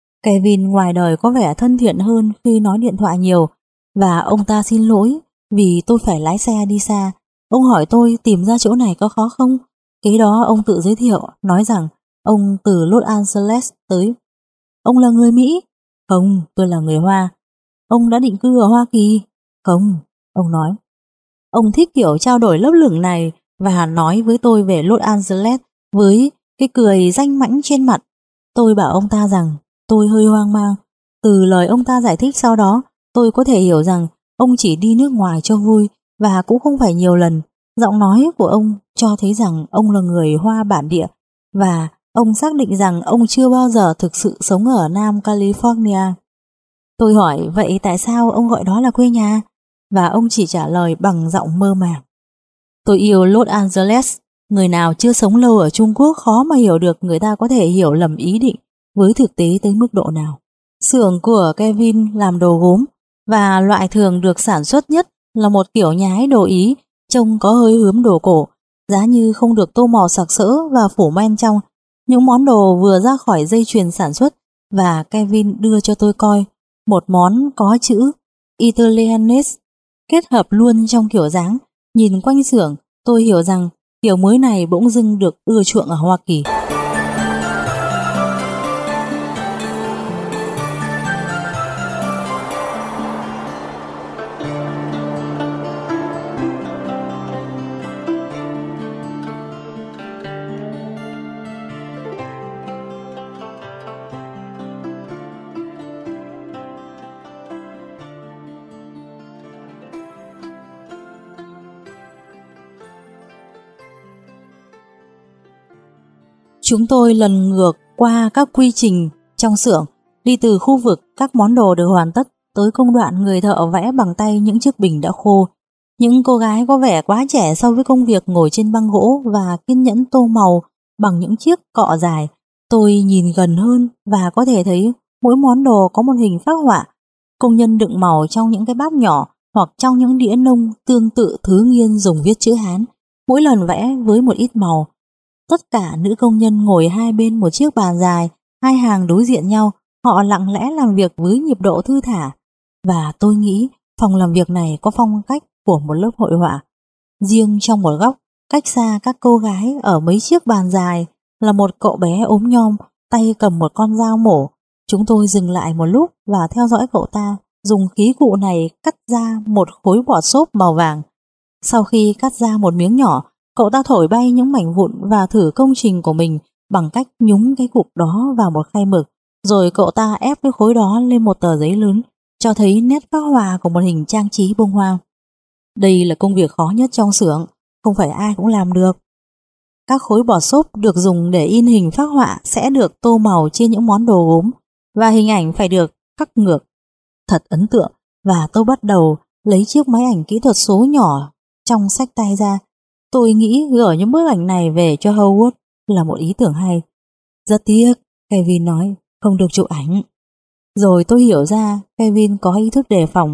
Kevin ngoài đời có vẻ thân thiện hơn khi nói điện thoại nhiều, và ông ta xin lỗi vì tôi phải lái xe đi xa. Ông hỏi tôi tìm ra chỗ này có khó không. Kế đó ông tự giới thiệu, nói rằng ông từ Los Angeles tới. Ông là người Mỹ? Không, tôi là người Hoa. Ông đã định cư ở Hoa Kỳ? Không, ông nói. Ông thích kiểu trao đổi lấp lửng này và nói với tôi về Los Angeles với cái cười danh mãnh trên mặt. Tôi bảo ông ta rằng tôi hơi hoang mang. Từ lời ông ta giải thích sau đó, tôi có thể hiểu rằng ông chỉ đi nước ngoài cho vui và cũng không phải nhiều lần. Giọng nói của ông cho thấy rằng ông là người Hoa bản địa và ông xác định rằng ông chưa bao giờ thực sự sống ở Nam California. Tôi hỏi vậy tại sao ông gọi đó là quê nhà? Và ông chỉ trả lời bằng giọng mơ màng. Tôi yêu Los Angeles. Người nào chưa sống lâu ở Trung Quốc khó mà hiểu được người ta có thể hiểu lầm ý định với thực tế tới mức độ nào. Xưởng của Kevin làm đồ gốm, và loại thường được sản xuất nhất là một kiểu nhái đồ Ý trông có hơi hướng đồ cổ, giá như không được tô màu sặc sỡ và phủ men trong. Những món đồ vừa ra khỏi dây chuyền sản xuất và Kevin đưa cho tôi coi. Một món có chữ Italianes kết hợp luôn trong kiểu dáng. Nhìn quanh xưởng, tôi hiểu rằng kiểu mới này bỗng dưng được ưa chuộng ở Hoa Kỳ. Chúng tôi lần ngược qua các quy trình trong xưởng, đi từ khu vực các món đồ được hoàn tất tới công đoạn người thợ vẽ bằng tay những chiếc bình đã khô. Những cô gái có vẻ quá trẻ so với công việc ngồi trên băng gỗ và kiên nhẫn tô màu bằng những chiếc cọ dài. Tôi nhìn gần hơn và có thể thấy mỗi món đồ có một hình phác họa. Công nhân đựng màu trong những cái bát nhỏ hoặc trong những đĩa nông tương tự thứ Nghiên dùng viết chữ Hán, mỗi lần vẽ với một ít màu. Tất cả nữ công nhân ngồi hai bên một chiếc bàn dài, hai hàng đối diện nhau, họ lặng lẽ làm việc với nhịp độ thư thả. Và tôi nghĩ phòng làm việc này có phong cách của một lớp hội họa. Riêng trong một góc, cách xa các cô gái ở mấy chiếc bàn dài, là một cậu bé ốm nhom, tay cầm một con dao mổ. Chúng tôi dừng lại một lúc và theo dõi cậu ta dùng khí cụ này cắt ra một khối bọt xốp màu vàng. Sau khi cắt ra một miếng nhỏ, cậu ta thổi bay những mảnh vụn và thử công trình của mình bằng cách nhúng cái cục đó vào một khay mực. Rồi cậu ta ép cái khối đó lên một tờ giấy lớn, cho thấy nét phác họa của một hình trang trí bông hoa. Đây là công việc khó nhất trong xưởng, không phải ai cũng làm được. Các khối bọt xốp được dùng để in hình phác họa sẽ được tô màu trên những món đồ gốm, và hình ảnh phải được khắc ngược. Thật ấn tượng, và tôi bắt đầu lấy chiếc máy ảnh kỹ thuật số nhỏ trong xách tay ra. Tôi nghĩ gửi những bức ảnh này về cho Howard là một ý tưởng hay. Rất tiếc, Kevin nói, không được chụp ảnh. Rồi tôi hiểu ra Kevin có ý thức đề phòng.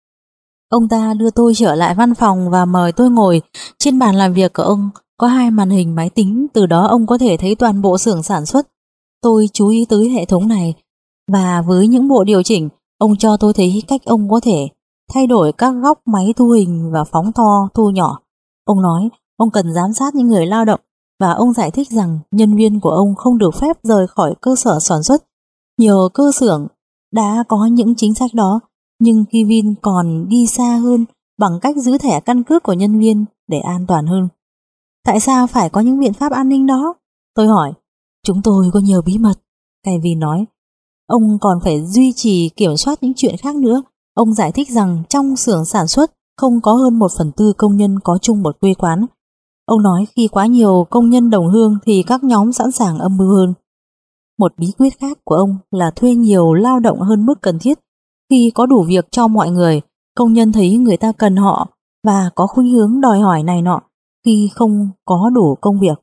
Ông ta đưa tôi trở lại văn phòng và mời tôi ngồi. Trên bàn làm việc của ông có hai màn hình máy tính, từ đó ông có thể thấy toàn bộ xưởng sản xuất. Tôi chú ý tới hệ thống này, và với những bộ điều chỉnh, ông cho tôi thấy cách ông có thể thay đổi các góc máy thu hình và phóng to, thu nhỏ. Ông nói ông cần giám sát những người lao động, và ông giải thích rằng nhân viên của ông không được phép rời khỏi cơ sở sản xuất. Nhiều cơ xưởng đã có những chính sách đó, nhưng Kevin còn đi xa hơn bằng cách giữ thẻ căn cước của nhân viên để an toàn hơn. Tại sao phải có những biện pháp an ninh đó? Tôi hỏi. Chúng tôi có nhiều bí mật, Kevin nói. Ông còn phải duy trì kiểm soát những chuyện khác nữa. Ông giải thích rằng trong xưởng sản xuất, không có hơn một phần tư công nhân có chung một quê quán. Ông nói khi quá nhiều công nhân đồng hương thì các nhóm sẵn sàng âm mưu hơn. Một bí quyết khác của ông là thuê nhiều lao động hơn mức cần thiết. Khi có đủ việc cho mọi người, công nhân thấy người ta cần họ và có khuynh hướng đòi hỏi này nọ khi không có đủ công việc.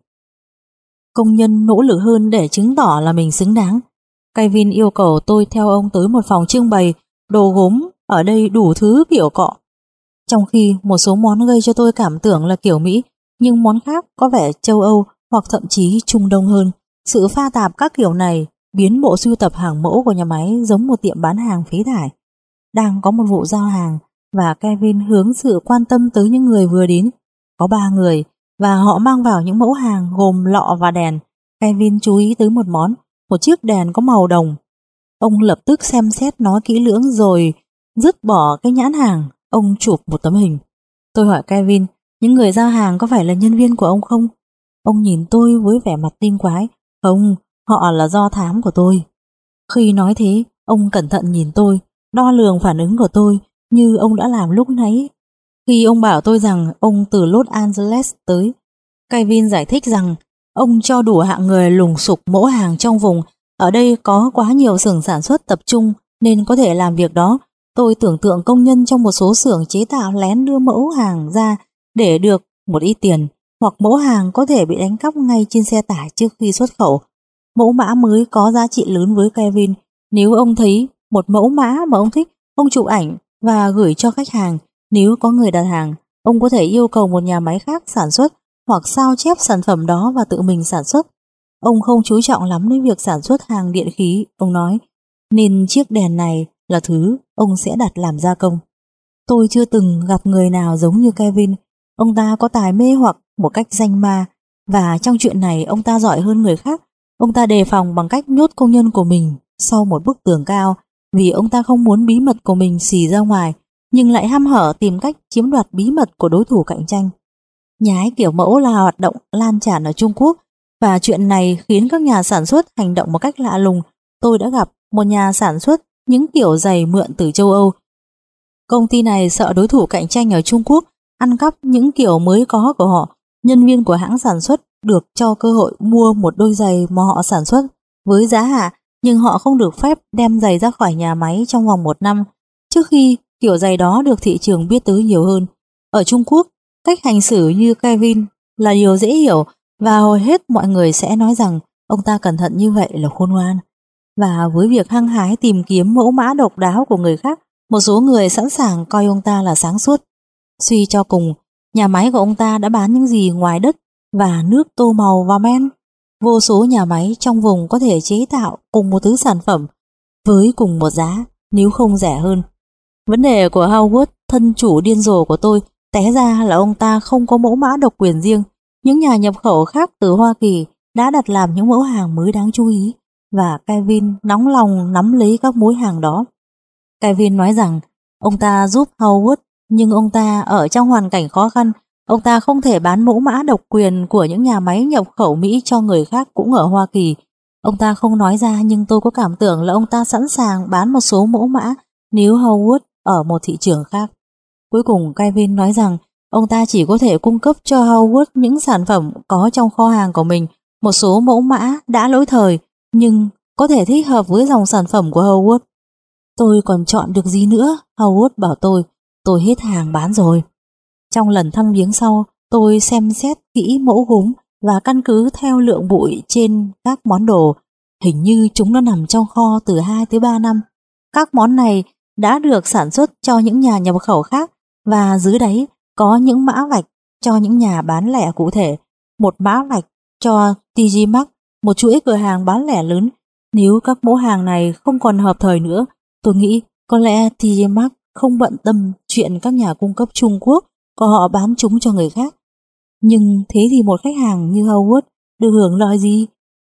Công nhân nỗ lực hơn để chứng tỏ là mình xứng đáng. Kevin yêu cầu tôi theo ông tới một phòng trưng bày đồ gốm, ở đây đủ thứ kiểu cọ. Trong khi một số món gây cho tôi cảm tưởng là kiểu Mỹ, nhưng món khác có vẻ châu Âu hoặc thậm chí Trung Đông hơn. Sự pha tạp các kiểu này biến bộ sưu tập hàng mẫu của nhà máy giống một tiệm bán hàng phế thải. Đang có một vụ giao hàng và Kevin hướng sự quan tâm tới những người vừa đến. Có ba người và họ mang vào những mẫu hàng gồm lọ và đèn. Kevin chú ý tới một món, một chiếc đèn có màu đồng. Ông lập tức xem xét nó kỹ lưỡng rồi dứt bỏ cái nhãn hàng. Ông chụp một tấm hình. Tôi hỏi Kevin, những người giao hàng có phải là nhân viên của ông không? Ông nhìn tôi với vẻ mặt tinh quái. Không, họ là do thám của tôi. Khi nói thế, ông cẩn thận nhìn tôi, đo lường phản ứng của tôi như ông đã làm lúc nãy. Khi ông bảo tôi rằng ông từ Los Angeles tới, Kevin giải thích rằng ông cho đủ hạng người lùng sục mẫu hàng trong vùng. Ở đây có quá nhiều xưởng sản xuất tập trung nên có thể làm việc đó. Tôi tưởng tượng công nhân trong một số xưởng chế tạo lén đưa mẫu hàng ra để được một ít tiền, hoặc mẫu hàng có thể bị đánh cắp ngay trên xe tải trước khi xuất khẩu. Mẫu mã mới có giá trị lớn với Kevin. Nếu ông thấy một mẫu mã mà ông thích, ông chụp ảnh và gửi cho khách hàng. Nếu có người đặt hàng, ông có thể yêu cầu một nhà máy khác sản xuất hoặc sao chép sản phẩm đó và tự mình sản xuất. Ông không chú trọng lắm đến việc sản xuất hàng điện khí, ông nói, nên chiếc đèn này là thứ ông sẽ đặt làm gia công. Tôi chưa từng gặp người nào giống như Kevin. Ông ta có tài mê hoặc một cách danh ma, và trong chuyện này ông ta giỏi hơn người khác. Ông ta đề phòng bằng cách nhốt công nhân của mình sau một bức tường cao, vì ông ta không muốn bí mật của mình xì ra ngoài, nhưng lại hăm hở tìm cách chiếm đoạt bí mật của đối thủ cạnh tranh. Nhái kiểu mẫu là hoạt động lan tràn ở Trung Quốc, và chuyện này khiến các nhà sản xuất hành động một cách lạ lùng. Tôi đã gặp một nhà sản xuất những kiểu giày mượn từ châu Âu. Công ty này sợ đối thủ cạnh tranh ở Trung Quốc ăn cắp những kiểu mới có của họ. Nhân viên của hãng sản xuất được cho cơ hội mua một đôi giày mà họ sản xuất với giá hạ, nhưng họ không được phép đem giày ra khỏi nhà máy trong vòng một năm, trước khi kiểu giày đó được thị trường biết tới nhiều hơn. Ở Trung Quốc, cách hành xử như Kevin là điều dễ hiểu, và hầu hết mọi người sẽ nói rằng ông ta cẩn thận như vậy là khôn ngoan. Và với việc hăng hái tìm kiếm mẫu mã độc đáo của người khác, một số người sẵn sàng coi ông ta là sáng suốt. Suy cho cùng, nhà máy của ông ta đã bán những gì ngoài đất và nước tô màu và men. Vô số nhà máy trong vùng có thể chế tạo cùng một thứ sản phẩm với cùng một giá, nếu không rẻ hơn. Vấn đề của Howard, thân chủ điên rồ của tôi, té ra là ông ta không có mẫu mã độc quyền riêng. Những nhà nhập khẩu khác từ Hoa Kỳ đã đặt làm những mẫu hàng mới đáng chú ý, và Kevin nóng lòng nắm lấy các mối hàng đó. Kevin nói rằng ông ta giúp Howard, nhưng ông ta ở trong hoàn cảnh khó khăn. Ông ta không thể bán mẫu mã độc quyền của những nhà máy nhập khẩu Mỹ cho người khác cũng ở Hoa Kỳ. Ông ta không nói ra, nhưng tôi có cảm tưởng là ông ta sẵn sàng bán một số mẫu mã nếu Howard ở một thị trường khác. Cuối cùng Kevin nói rằng ông ta chỉ có thể cung cấp cho Howard những sản phẩm có trong kho hàng của mình, một số mẫu mã đã lỗi thời nhưng có thể thích hợp với dòng sản phẩm của Howard. Tôi còn chọn được gì nữa? Howard bảo tôi, tôi hết hàng bán rồi. Trong lần thăm viếng sau, tôi xem xét kỹ mẫu gốm và căn cứ theo lượng bụi trên các món đồ. Hình như chúng đã nằm trong kho từ hai tới ba năm. Các món này đã được sản xuất cho những nhà nhập khẩu khác, và dưới đáy có những mã vạch cho những nhà bán lẻ cụ thể. Một mã vạch cho tê giê Maxx, một chuỗi cửa hàng bán lẻ lớn. Nếu các mẫu hàng này không còn hợp thời nữa, tôi nghĩ có lẽ tê giê Maxx không bận tâm chuyện các nhà cung cấp Trung Quốc có họ bán chúng cho người khác. Nhưng thế thì một khách hàng như Howard được hưởng lợi gì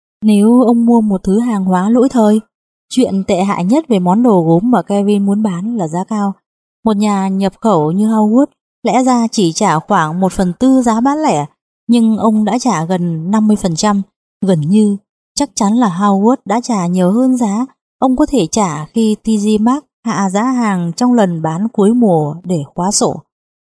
nếu ông mua một thứ hàng hóa lỗi thời? Chuyện tệ hại nhất về món đồ gốm mà Kevin muốn bán là giá cao. Một nhà nhập khẩu như Howard lẽ ra chỉ trả khoảng một phần tư giá bán lẻ, nhưng ông đã trả gần năm mươi phần trăm. Gần như chắc chắn là Howard đã trả nhiều hơn giá ông có thể trả khi tê giê Maxx hạ giá hàng trong lần bán cuối mùa để khóa sổ.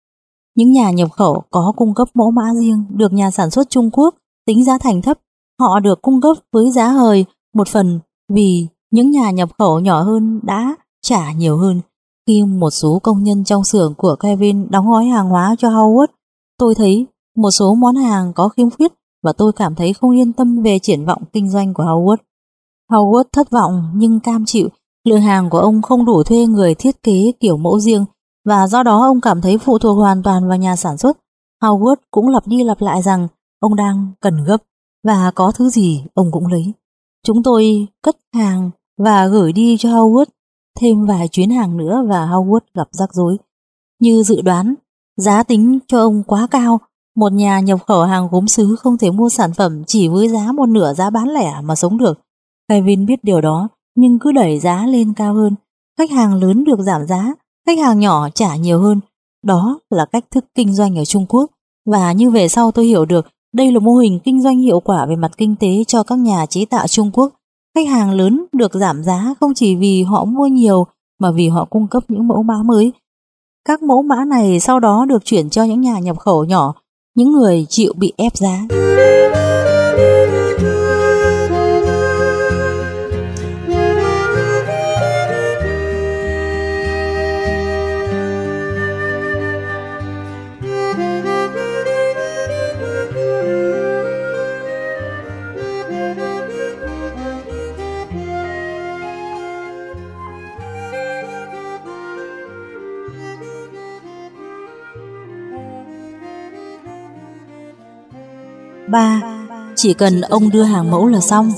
Những nhà nhập khẩu có cung cấp mẫu mã riêng được nhà sản xuất Trung Quốc tính giá thành thấp. Họ được cung cấp với giá hời, một phần vì những nhà nhập khẩu nhỏ hơn đã trả nhiều hơn. Khi một số công nhân trong xưởng của Kevin đóng gói hàng hóa cho Howard, tôi thấy một số món hàng có khiếm khuyết và tôi cảm thấy không yên tâm về triển vọng kinh doanh của Howard. Howard thất vọng nhưng cam chịu. Lượng hàng của ông không đủ thuê người thiết kế kiểu mẫu riêng và do đó ông cảm thấy phụ thuộc hoàn toàn vào nhà sản xuất. Howard cũng lặp đi lặp lại rằng ông đang cần gấp và có thứ gì ông cũng lấy. Chúng tôi cất hàng và gửi đi cho Howard thêm vài chuyến hàng nữa và Howard gặp rắc rối. Như dự đoán, giá tính cho ông quá cao. Một nhà nhập khẩu hàng gốm sứ không thể mua sản phẩm chỉ với giá một nửa giá bán lẻ mà sống được. Kevin biết điều đó nhưng cứ đẩy giá lên cao hơn. Khách hàng lớn được giảm giá, khách hàng nhỏ trả nhiều hơn. Đó là cách thức kinh doanh ở Trung Quốc và như về sau tôi hiểu được đây là mô hình kinh doanh hiệu quả về mặt kinh tế cho các nhà chế tạo Trung Quốc. Khách hàng lớn được giảm giá không chỉ vì họ mua nhiều mà vì họ cung cấp những mẫu mã mới. Các mẫu mã này sau đó được chuyển cho những nhà nhập khẩu nhỏ, những người chịu bị ép giá. ba. Chỉ cần ông đưa hàng mẫu là xong.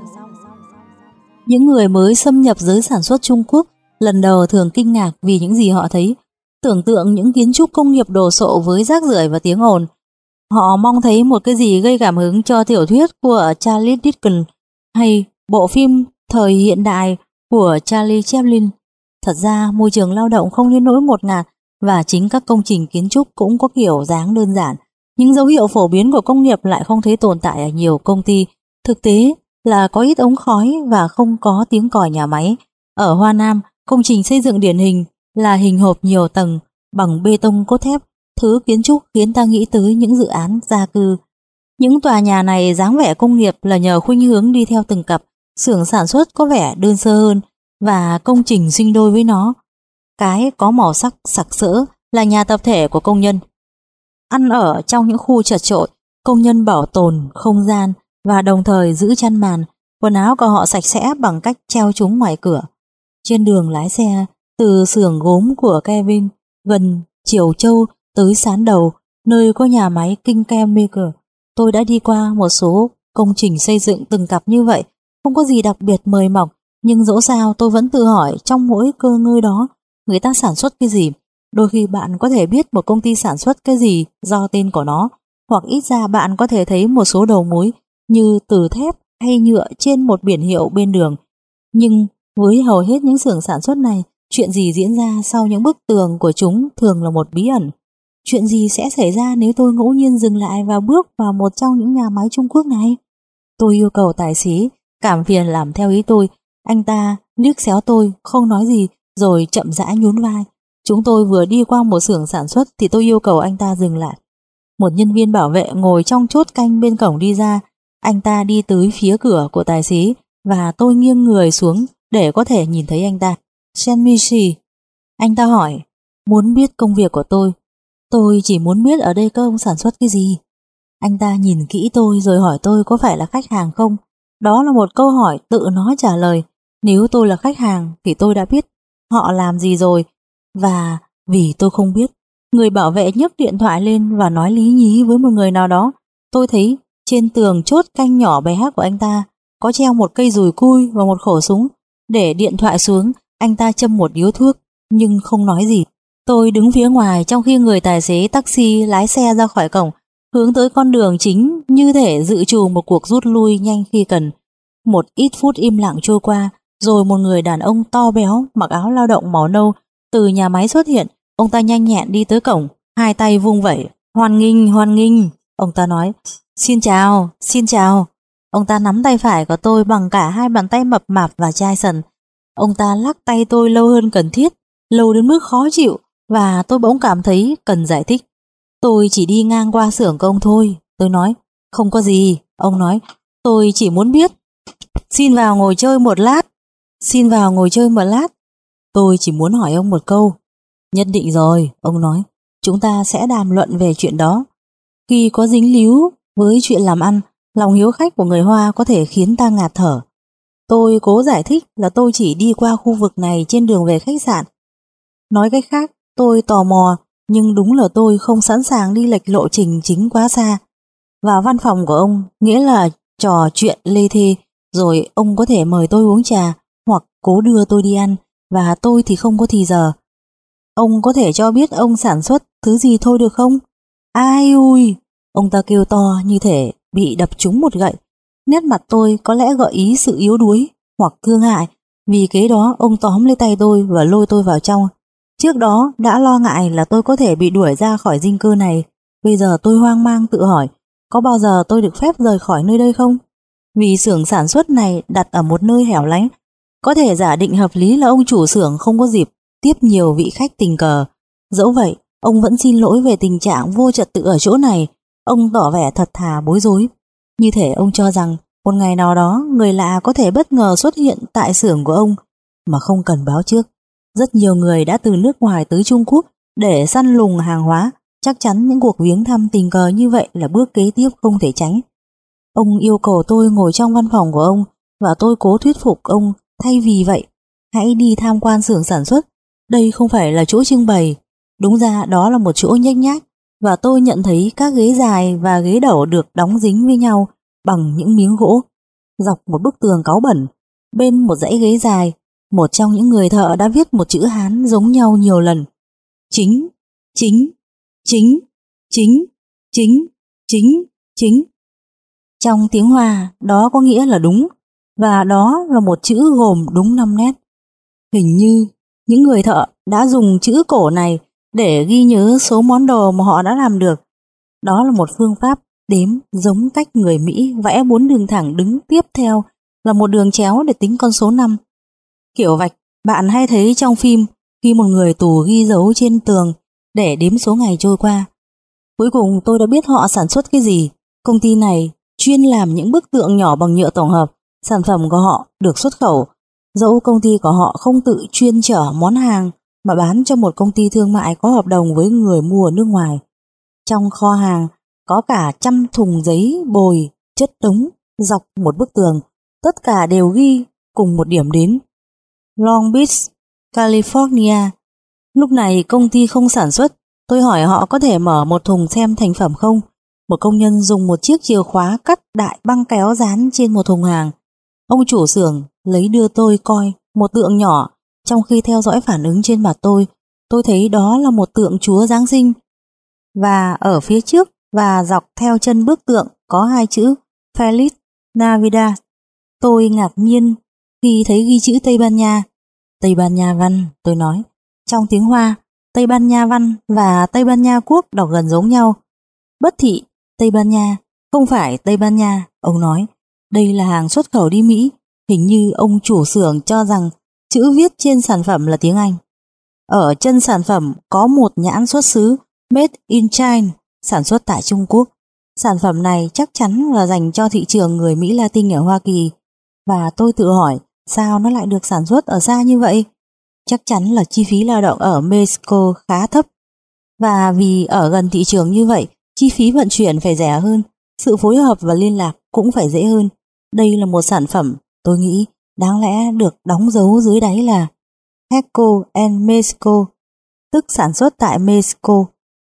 Những người mới xâm nhập giới sản xuất Trung Quốc lần đầu thường kinh ngạc vì những gì họ thấy. Tưởng tượng những kiến trúc công nghiệp đồ sộ với rác rưởi và tiếng ồn. Họ mong thấy một cái gì gây cảm hứng cho tiểu thuyết của Charles Dickens hay bộ phim thời hiện đại của Charlie Chaplin. Thật ra môi trường lao động không đến nỗi ngột ngạt và chính các công trình kiến trúc cũng có kiểu dáng đơn giản. Những dấu hiệu phổ biến của công nghiệp lại không thấy tồn tại ở nhiều công ty. Thực tế là có ít ống khói và không có tiếng còi nhà máy. Ở Hoa Nam, công trình xây dựng điển hình là hình hộp nhiều tầng bằng bê tông cốt thép. Thứ kiến trúc khiến ta nghĩ tới những dự án gia cư. Những tòa nhà này dáng vẻ công nghiệp là nhờ khuynh hướng đi theo từng cặp. Xưởng sản xuất có vẻ đơn sơ hơn và công trình sinh đôi với nó. Cái có màu sắc sặc sỡ là nhà tập thể của công nhân. Ăn ở trong những khu chật chội, công nhân bảo tồn không gian và đồng thời giữ chăn màn, quần áo của họ sạch sẽ bằng cách treo chúng ngoài cửa. Trên đường lái xe từ xưởng gốm của Kevin gần Triều Châu tới Sán Đầu, nơi có nhà máy King Cam Maker, tôi đã đi qua một số công trình xây dựng từng cặp như vậy. Không có gì đặc biệt mời mọc, nhưng dẫu sao tôi vẫn tự hỏi trong mỗi cơ ngơi đó người ta sản xuất cái gì. Đôi khi bạn có thể biết một công ty sản xuất cái gì do tên của nó, hoặc ít ra bạn có thể thấy một số đầu mối như từ thép hay nhựa trên một biển hiệu bên đường. Nhưng với hầu hết những xưởng sản xuất này, chuyện gì diễn ra sau những bức tường của chúng thường là một bí ẩn. Chuyện gì sẽ xảy ra nếu tôi ngẫu nhiên dừng lại và bước vào một trong những nhà máy Trung Quốc này? Tôi yêu cầu tài xế cảm phiền làm theo ý tôi. Anh ta liếc xéo tôi, không nói gì, rồi chậm rãi nhún vai. Chúng tôi vừa đi qua một xưởng sản xuất thì tôi yêu cầu anh ta dừng lại. Một nhân viên bảo vệ ngồi trong chốt canh bên cổng đi ra. Anh ta đi tới phía cửa của tài xế và tôi nghiêng người xuống để có thể nhìn thấy anh ta. Shenmishi. Anh ta hỏi, muốn biết công việc của tôi. Tôi chỉ muốn biết ở đây các ông sản xuất cái gì. Anh ta nhìn kỹ tôi rồi hỏi tôi có phải là khách hàng không. Đó là một câu hỏi tự nó trả lời. Nếu tôi là khách hàng thì tôi đã biết họ làm gì rồi. Và vì tôi không biết, người bảo vệ nhấc điện thoại lên và nói lý nhí với một người nào đó. Tôi thấy trên tường chốt canh nhỏ bé của anh ta có treo một cây dùi cui và một khẩu súng. Để điện thoại xuống, anh ta châm một điếu thuốc nhưng không nói gì. Tôi đứng phía ngoài trong khi người tài xế taxi lái xe ra khỏi cổng, hướng tới con đường chính như thể dự trù một cuộc rút lui nhanh khi cần. Một ít phút im lặng trôi qua, rồi một người đàn ông to béo mặc áo lao động màu nâu từ nhà máy xuất hiện. Ông ta nhanh nhẹn đi tới cổng, hai tay vung vẩy. Hoan nghênh, hoan nghênh, ông ta nói. Xin chào, xin chào. Ông ta nắm tay phải của tôi bằng cả hai bàn tay mập mạp và chai sần. Ông ta lắc tay tôi lâu hơn cần thiết, lâu đến mức khó chịu, và tôi bỗng cảm thấy cần giải thích. Tôi chỉ đi ngang qua xưởng công thôi. Tôi nói, không có gì. Ông nói, tôi chỉ muốn biết. Xin vào ngồi chơi một lát. Xin vào ngồi chơi một lát. Tôi chỉ muốn hỏi ông một câu. Nhất định rồi, ông nói, chúng ta sẽ đàm luận về chuyện đó. Khi có dính líu với chuyện làm ăn, lòng hiếu khách của người Hoa có thể khiến ta ngạt thở. Tôi cố giải thích là tôi chỉ đi qua khu vực này trên đường về khách sạn. Nói cách khác, tôi tò mò, nhưng đúng là tôi không sẵn sàng đi lệch lộ trình chính quá xa. Vào văn phòng của ông nghĩa là trò chuyện lê thê, rồi ông có thể mời tôi uống trà hoặc cố đưa tôi đi ăn, và tôi thì không có thì giờ. Ông có thể cho biết ông sản xuất thứ gì thôi được không? Ai ui! Ông ta kêu to như thể bị đập trúng một gậy. Nét mặt tôi có lẽ gợi ý sự yếu đuối hoặc thương hại. Vì kế đó ông tóm lấy tay tôi và lôi tôi vào trong. Trước đó đã lo ngại là tôi có thể bị đuổi ra khỏi dinh cơ này. Bây giờ tôi hoang mang tự hỏi, có bao giờ tôi được phép rời khỏi nơi đây không? Vì xưởng sản xuất này đặt ở một nơi hẻo lánh, có thể giả định hợp lý là ông chủ xưởng không có dịp tiếp nhiều vị khách tình cờ. Dẫu vậy, ông vẫn xin lỗi về tình trạng vô trật tự ở chỗ này. Ông tỏ vẻ thật thà bối rối, như thể ông cho rằng một ngày nào đó người lạ có thể bất ngờ xuất hiện tại xưởng của ông mà không cần báo trước. Rất nhiều người đã từ nước ngoài tới Trung Quốc để săn lùng hàng hóa. Chắc chắn những cuộc viếng thăm tình cờ như vậy là bước kế tiếp không thể tránh. Ông yêu cầu tôi ngồi trong văn phòng của ông, và tôi cố thuyết phục ông thay vì vậy hãy đi tham quan xưởng sản xuất. Đây không phải là chỗ trưng bày. Đúng ra đó là một chỗ nhếch nhác, và tôi nhận thấy các ghế dài và ghế đẩu được đóng dính với nhau bằng những miếng gỗ. Dọc một bức tường cáu bẩn, bên một dãy ghế dài, một trong những người thợ đã viết một chữ Hán giống nhau nhiều lần. Chính, chính, chính, chính, chính, chính, chính. Trong tiếng Hoa, đó có nghĩa là đúng, và đó là một chữ gồm đúng năm nét. Hình như những người thợ đã dùng chữ cổ này để ghi nhớ số món đồ mà họ đã làm được. Đó là một phương pháp đếm giống cách người Mỹ vẽ bốn đường thẳng đứng tiếp theo là một đường chéo để tính con số năm. Kiểu vạch bạn hay thấy trong phim khi một người tù ghi dấu trên tường để đếm số ngày trôi qua. Cuối cùng tôi đã biết họ sản xuất cái gì. Công ty này chuyên làm những bức tượng nhỏ bằng nhựa tổng hợp. Sản phẩm của họ được xuất khẩu. Dẫu công ty của họ không tự chuyên chở món hàng mà bán cho một công ty thương mại có hợp đồng với người mua ở nước ngoài. Trong kho hàng có cả trăm thùng giấy bồi chất đống dọc một bức tường. Tất cả đều ghi cùng một điểm đến: Long Beach, California. Lúc này công ty không sản xuất. Tôi hỏi họ có thể mở một thùng xem thành phẩm không. Một công nhân dùng một chiếc chìa khóa cắt đại băng kéo dán trên một thùng hàng. Ông chủ xưởng lấy đưa tôi coi một tượng nhỏ. Trong khi theo dõi phản ứng trên mặt tôi, tôi thấy đó là một tượng Chúa Giáng sinh. Và ở phía trước và dọc theo chân bức tượng có hai chữ Feliz Navidad. Tôi ngạc nhiên khi thấy ghi chữ Tây Ban Nha. Tây Ban Nha văn, tôi nói. Trong tiếng Hoa, Tây Ban Nha văn và Tây Ban Nha quốc đọc gần giống nhau. Bất thị Tây Ban Nha, không phải Tây Ban Nha, ông nói. Đây là hàng xuất khẩu đi Mỹ. Hình như ông chủ xưởng cho rằng chữ viết trên sản phẩm là tiếng Anh. Ở chân sản phẩm có một nhãn xuất xứ Made in China, sản xuất tại Trung Quốc. Sản phẩm này chắc chắn là dành cho thị trường người Mỹ Latin ở Hoa Kỳ. Và tôi tự hỏi sao nó lại được sản xuất ở xa như vậy? Chắc chắn là chi phí lao động ở Mexico khá thấp. Và vì ở gần thị trường như vậy, chi phí vận chuyển phải rẻ hơn, sự phối hợp và liên lạc cũng phải dễ hơn. Đây là một sản phẩm, tôi nghĩ, đáng lẽ được đóng dấu dưới đáy là Heco and Mexico, tức sản xuất tại Mexico.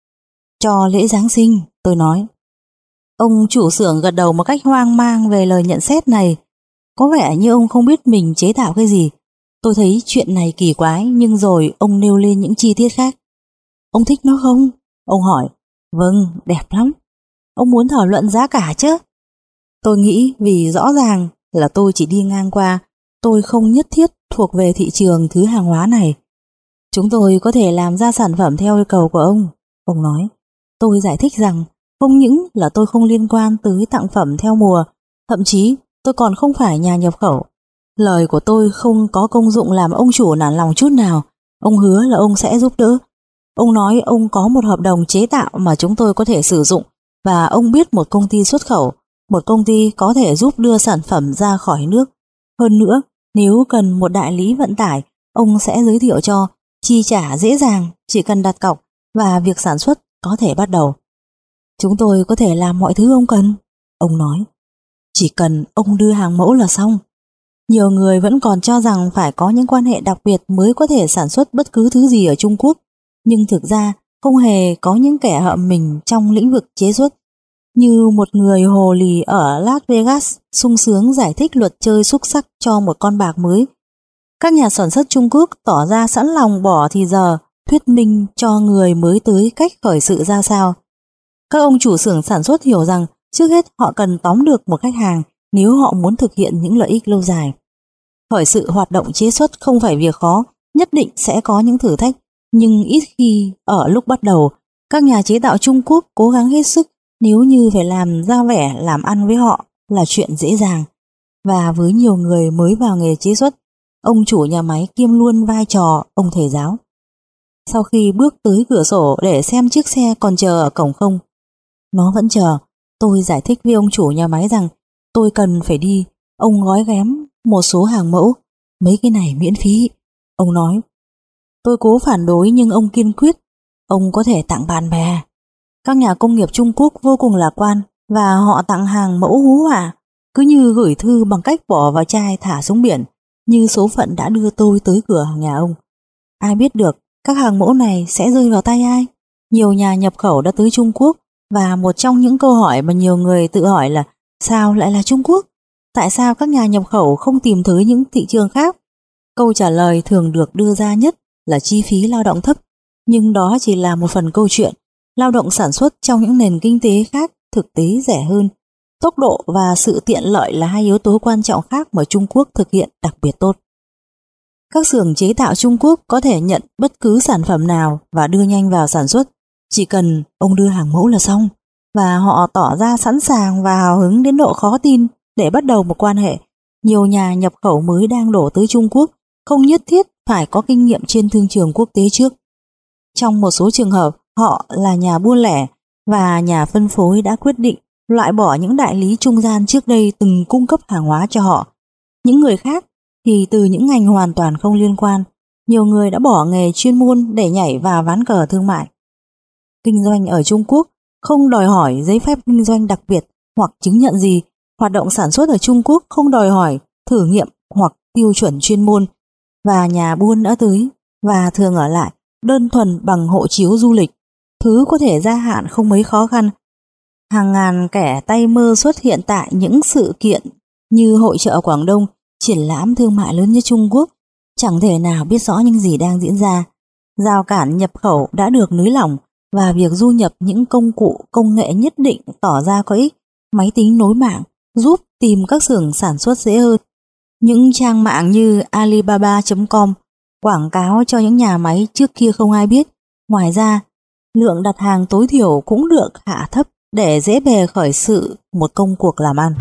Cho lễ Giáng sinh, tôi nói. Ông chủ xưởng gật đầu một cách hoang mang về lời nhận xét này. Có vẻ như ông không biết mình chế tạo cái gì. Tôi thấy chuyện này kỳ quái, nhưng rồi ông nêu lên những chi tiết khác. Ông thích nó không? Ông hỏi. Vâng, đẹp lắm. Ông muốn thảo luận giá cả chứ? Tôi nghĩ vì rõ ràng là tôi chỉ đi ngang qua, tôi không nhất thiết thuộc về thị trường thứ hàng hóa này. Chúng tôi có thể làm ra sản phẩm theo yêu cầu của ông, ông nói. Tôi giải thích rằng không những là tôi không liên quan tới tặng phẩm theo mùa, thậm chí tôi còn không phải nhà nhập khẩu. Lời của tôi không có công dụng làm ông chủ nản lòng chút nào. Ông hứa là ông sẽ giúp đỡ. Ông nói ông có một hợp đồng chế tạo mà chúng tôi có thể sử dụng, và ông biết một công ty xuất khẩu, một công ty có thể giúp đưa sản phẩm ra khỏi nước. Hơn nữa, nếu cần một đại lý vận tải, ông sẽ giới thiệu cho, chi trả dễ dàng, chỉ cần đặt cọc và việc sản xuất có thể bắt đầu. Chúng tôi có thể làm mọi thứ ông cần, ông nói. Chỉ cần ông đưa hàng mẫu là xong. Nhiều người vẫn còn cho rằng phải có những quan hệ đặc biệt mới có thể sản xuất bất cứ thứ gì ở Trung Quốc, nhưng thực ra không hề có những kẻ hợm mình trong lĩnh vực chế xuất. Như một người hồ lì ở Las Vegas sung sướng giải thích luật chơi xúc xắc cho một con bạc mới. Các nhà sản xuất Trung Quốc tỏ ra sẵn lòng bỏ thì giờ thuyết minh cho người mới tới cách khởi sự ra sao. Các ông chủ xưởng sản xuất hiểu rằng trước hết họ cần tóm được một khách hàng nếu họ muốn thực hiện những lợi ích lâu dài. Khởi sự hoạt động chế xuất không phải việc khó, nhất định sẽ có những thử thách, nhưng ít khi ở lúc bắt đầu, các nhà chế tạo Trung Quốc cố gắng hết sức nếu như phải làm ra vẻ làm ăn với họ là chuyện dễ dàng. Và với nhiều người mới vào nghề chế xuất, ông chủ nhà máy kiêm luôn vai trò ông thầy giáo. Sau khi bước tới cửa sổ để xem chiếc xe còn chờ ở cổng không, nó vẫn chờ. Tôi giải thích với ông chủ nhà máy rằng tôi cần phải đi. Ông gói ghém một số hàng mẫu, mấy cái này miễn phí, ông nói. Tôi cố phản đối nhưng ông kiên quyết. Ông có thể tặng bạn bè. Các nhà công nghiệp Trung Quốc vô cùng lạc quan và họ tặng hàng mẫu hú hỏa, cứ như gửi thư bằng cách bỏ vào chai thả xuống biển, như số phận đã đưa tôi tới cửa nhà ông. Ai biết được các hàng mẫu này sẽ rơi vào tay ai? Nhiều nhà nhập khẩu đã tới Trung Quốc, và một trong những câu hỏi mà nhiều người tự hỏi là sao lại là Trung Quốc? Tại sao các nhà nhập khẩu không tìm tới những thị trường khác? Câu trả lời thường được đưa ra nhất là chi phí lao động thấp, nhưng đó chỉ là một phần câu chuyện. Lao động sản xuất trong những nền kinh tế khác thực tế rẻ hơn. Tốc độ và sự tiện lợi là hai yếu tố quan trọng khác mà Trung Quốc thực hiện đặc biệt tốt. Các xưởng chế tạo Trung Quốc có thể nhận bất cứ sản phẩm nào và đưa nhanh vào sản xuất. Chỉ cần ông đưa hàng mẫu là xong, và họ tỏ ra sẵn sàng và hào hứng đến độ khó tin để bắt đầu một quan hệ. Nhiều nhà nhập khẩu mới đang đổ tới Trung Quốc không nhất thiết phải có kinh nghiệm trên thương trường quốc tế trước. Trong một số trường hợp, họ là nhà buôn lẻ và nhà phân phối đã quyết định loại bỏ những đại lý trung gian trước đây từng cung cấp hàng hóa cho họ. Những người khác thì từ những ngành hoàn toàn không liên quan, nhiều người đã bỏ nghề chuyên môn để nhảy vào ván cờ thương mại. Kinh doanh ở Trung Quốc không đòi hỏi giấy phép kinh doanh đặc biệt hoặc chứng nhận gì. Hoạt động sản xuất ở Trung Quốc không đòi hỏi thử nghiệm hoặc tiêu chuẩn chuyên môn, và nhà buôn đã tới và thường ở lại đơn thuần bằng hộ chiếu du lịch, thứ có thể gia hạn không mấy khó khăn. Hàng ngàn kẻ tay mơ xuất hiện tại những sự kiện như hội chợ Quảng Đông, triển lãm thương mại lớn nhất Trung Quốc, chẳng thể nào biết rõ những gì đang diễn ra. Rào cản nhập khẩu đã được nới lỏng và việc du nhập những công cụ công nghệ nhất định tỏ ra có ích. Máy tính nối mạng giúp tìm các xưởng sản xuất dễ hơn. Những trang mạng như Alibaba chấm com quảng cáo cho những nhà máy trước kia không ai biết. Ngoài ra, lượng đặt hàng tối thiểu cũng được hạ thấp để dễ bề khởi sự một công cuộc làm ăn.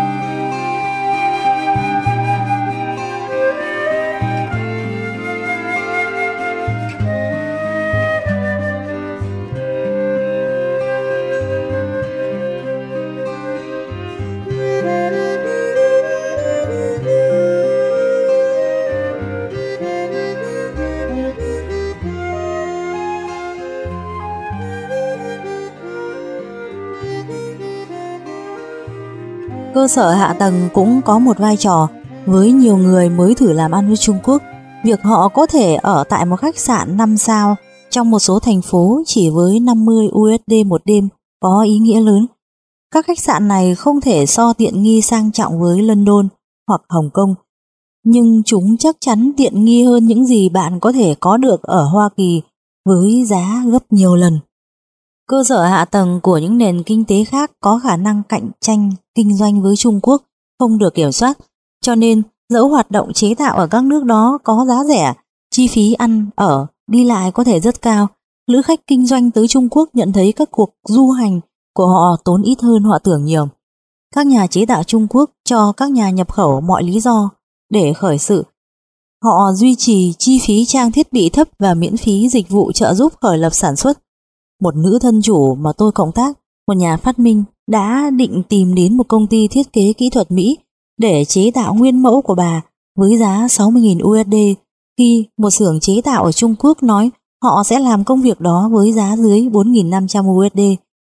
Cơ sở hạ tầng cũng có một vai trò. Với nhiều người mới thử làm ăn với Trung Quốc, việc họ có thể ở tại một khách sạn năm sao trong một số thành phố chỉ với năm mươi đô la một đêm có ý nghĩa lớn. Các khách sạn này không thể so tiện nghi sang trọng với London hoặc Hồng Kông, nhưng chúng chắc chắn tiện nghi hơn những gì bạn có thể có được ở Hoa Kỳ với giá gấp nhiều lần. Cơ sở hạ tầng của những nền kinh tế khác có khả năng cạnh tranh kinh doanh với Trung Quốc không được kiểm soát, cho nên dẫu hoạt động chế tạo ở các nước đó có giá rẻ, chi phí ăn, ở, đi lại có thể rất cao, lữ khách kinh doanh tới Trung Quốc nhận thấy các cuộc du hành của họ tốn ít hơn họ tưởng nhiều. Các nhà chế tạo Trung Quốc cho các nhà nhập khẩu mọi lý do để khởi sự. Họ duy trì chi phí trang thiết bị thấp và miễn phí dịch vụ trợ giúp khởi lập sản xuất. Một nữ thân chủ mà tôi cộng tác, một nhà phát minh, đã định tìm đến một công ty thiết kế kỹ thuật Mỹ để chế tạo nguyên mẫu của bà với giá sáu mươi nghìn đô la, khi một xưởng chế tạo ở Trung Quốc nói họ sẽ làm công việc đó với giá dưới bốn nghìn năm trăm đô la.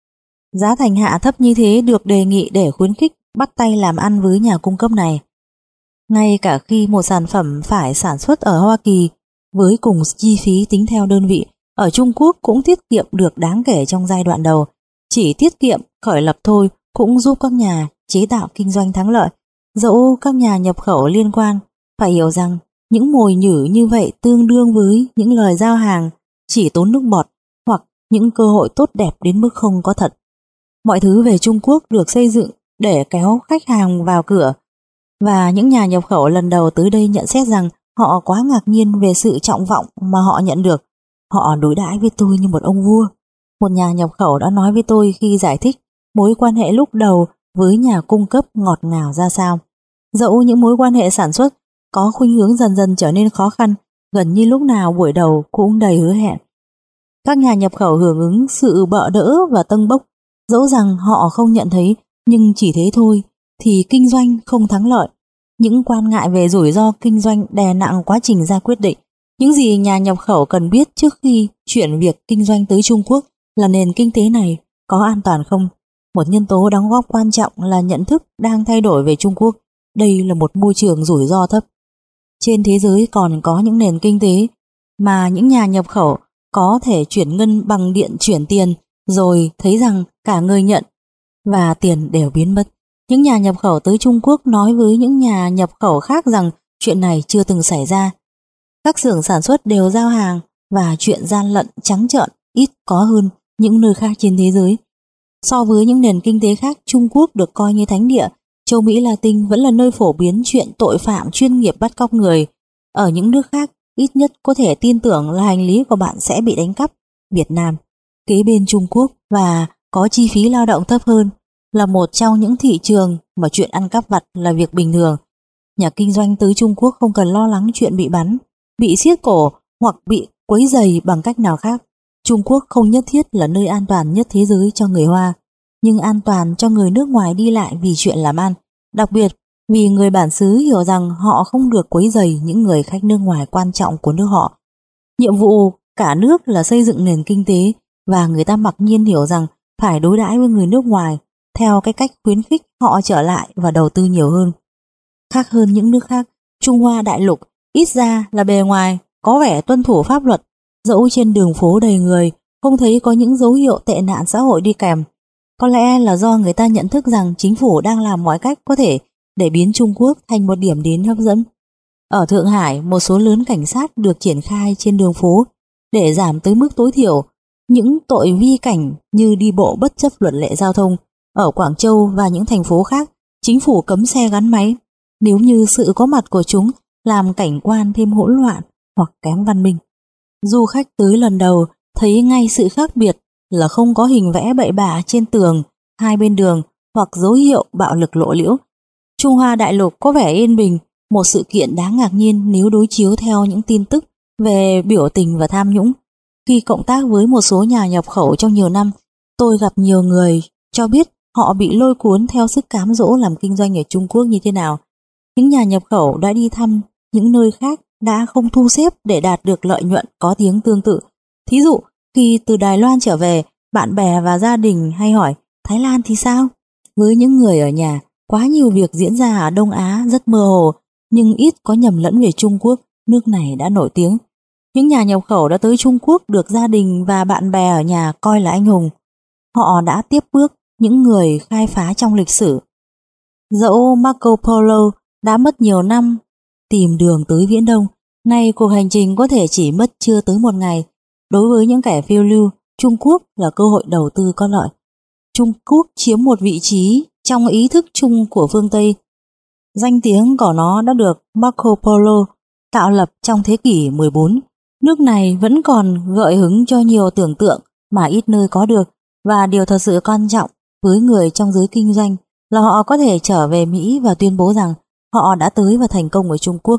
Giá thành hạ thấp như thế được đề nghị để khuyến khích bắt tay làm ăn với nhà cung cấp này. Ngay cả khi một sản phẩm phải sản xuất ở Hoa Kỳ với cùng chi phí tính theo đơn vị, ở Trung Quốc cũng tiết kiệm được đáng kể trong giai đoạn đầu. Chỉ tiết kiệm khởi lập thôi cũng giúp các nhà chế tạo kinh doanh thắng lợi. Dẫu các nhà nhập khẩu liên quan phải hiểu rằng những mồi nhử như vậy tương đương với những lời giao hàng chỉ tốn nước bọt hoặc những cơ hội tốt đẹp đến mức không có thật. Mọi thứ về Trung Quốc được xây dựng để kéo khách hàng vào cửa, và những nhà nhập khẩu lần đầu tới đây nhận xét rằng họ quá ngạc nhiên về sự trọng vọng mà họ nhận được. Họ đối đãi với tôi như một ông vua. Một nhà nhập khẩu đã nói với tôi khi giải thích mối quan hệ lúc đầu với nhà cung cấp ngọt ngào ra sao. Dẫu những mối quan hệ sản xuất có khuynh hướng dần dần trở nên khó khăn, gần như lúc nào buổi đầu cũng đầy hứa hẹn. Các nhà nhập khẩu hưởng ứng sự bợ đỡ và tâng bốc, dẫu rằng họ không nhận thấy, nhưng chỉ thế thôi thì kinh doanh không thắng lợi. Những quan ngại về rủi ro kinh doanh đè nặng quá trình ra quyết định. Những gì nhà nhập khẩu cần biết trước khi chuyển việc kinh doanh tới Trung Quốc là nền kinh tế này có an toàn không. Một nhân tố đóng góp quan trọng là nhận thức đang thay đổi về Trung Quốc. Đây là một môi trường rủi ro thấp. Trên thế giới còn có những nền kinh tế mà những nhà nhập khẩu có thể chuyển ngân bằng điện chuyển tiền, rồi thấy rằng cả người nhận và tiền đều biến mất. Những nhà nhập khẩu tới Trung Quốc nói với những nhà nhập khẩu khác rằng chuyện này chưa từng xảy ra. Các xưởng sản xuất đều giao hàng và chuyện gian lận trắng trợn ít có hơn những nơi khác trên thế giới. So với những nền kinh tế khác, Trung Quốc được coi như thánh địa. Châu Mỹ Latin vẫn là nơi phổ biến chuyện tội phạm chuyên nghiệp bắt cóc người. Ở những nước khác, ít nhất có thể tin tưởng là hành lý của bạn sẽ bị đánh cắp. Việt Nam, kế bên Trung Quốc và có chi phí lao động thấp hơn, là một trong những thị trường mà chuyện ăn cắp vặt là việc bình thường. Nhà kinh doanh tới Trung Quốc không cần lo lắng chuyện bị bắn, bị siết cổ hoặc bị quấy rầy bằng cách nào khác. Trung Quốc không nhất thiết là nơi an toàn nhất thế giới cho người Hoa, nhưng an toàn cho người nước ngoài đi lại vì chuyện làm ăn. Đặc biệt vì người bản xứ hiểu rằng họ không được quấy rầy những người khách nước ngoài quan trọng của nước họ. Nhiệm vụ cả nước là xây dựng nền kinh tế, và người ta mặc nhiên hiểu rằng phải đối đãi với người nước ngoài theo cái cách khuyến khích họ trở lại và đầu tư nhiều hơn. Khác hơn những nước khác, Trung Hoa đại lục ít ra là bề ngoài có vẻ tuân thủ pháp luật, dẫu trên đường phố đầy người không thấy có những dấu hiệu tệ nạn xã hội đi kèm. Có lẽ là do người ta nhận thức rằng chính phủ đang làm mọi cách có thể để biến Trung Quốc thành một điểm đến hấp dẫn. Ở Thượng Hải, một số lớn cảnh sát được triển khai trên đường phố để giảm tới mức tối thiểu những tội vi cảnh như đi bộ bất chấp luật lệ giao thông. Ở Quảng Châu và những thành phố khác, chính phủ cấm xe gắn máy nếu như sự có mặt của chúng làm cảnh quan thêm hỗn loạn hoặc kém văn minh. Du khách tới lần đầu thấy ngay sự khác biệt là không có hình vẽ bậy bạ trên tường hai bên đường hoặc dấu hiệu bạo lực lộ liễu. Trung Hoa đại lục có vẻ yên bình, một sự kiện đáng ngạc nhiên nếu đối chiếu theo những tin tức về biểu tình và tham nhũng. Khi cộng tác với một số nhà nhập khẩu trong nhiều năm, tôi gặp nhiều người cho biết họ bị lôi cuốn theo sức cám dỗ làm kinh doanh ở Trung Quốc như thế nào. Những nhà nhập khẩu đã đi thăm những nơi khác đã không thu xếp để đạt được lợi nhuận có tiếng tương tự. Thí dụ, khi từ Đài Loan trở về, bạn bè và gia đình hay hỏi Thái Lan thì sao? Với những người ở nhà, quá nhiều việc diễn ra ở Đông Á rất mơ hồ, nhưng ít có nhầm lẫn về Trung Quốc, nước này đã nổi tiếng. Những nhà nhập khẩu đã tới Trung Quốc được gia đình và bạn bè ở nhà coi là anh hùng. Họ đã tiếp bước những người khai phá trong lịch sử. Dẫu Marco Polo đã mất nhiều năm tìm đường tới Viễn Đông, nay cuộc hành trình có thể chỉ mất chưa tới một ngày. Đối với những kẻ phiêu lưu, Trung Quốc là cơ hội đầu tư có lợi. Trung Quốc chiếm một vị trí trong ý thức chung của phương Tây. Danh tiếng của nó đã được Marco Polo tạo lập trong thế kỷ mười bốn. Nước này vẫn còn gợi hứng cho nhiều tưởng tượng mà ít nơi có được, và điều thật sự quan trọng với người trong giới kinh doanh là họ có thể trở về Mỹ và tuyên bố rằng họ đã tới và thành công ở Trung Quốc.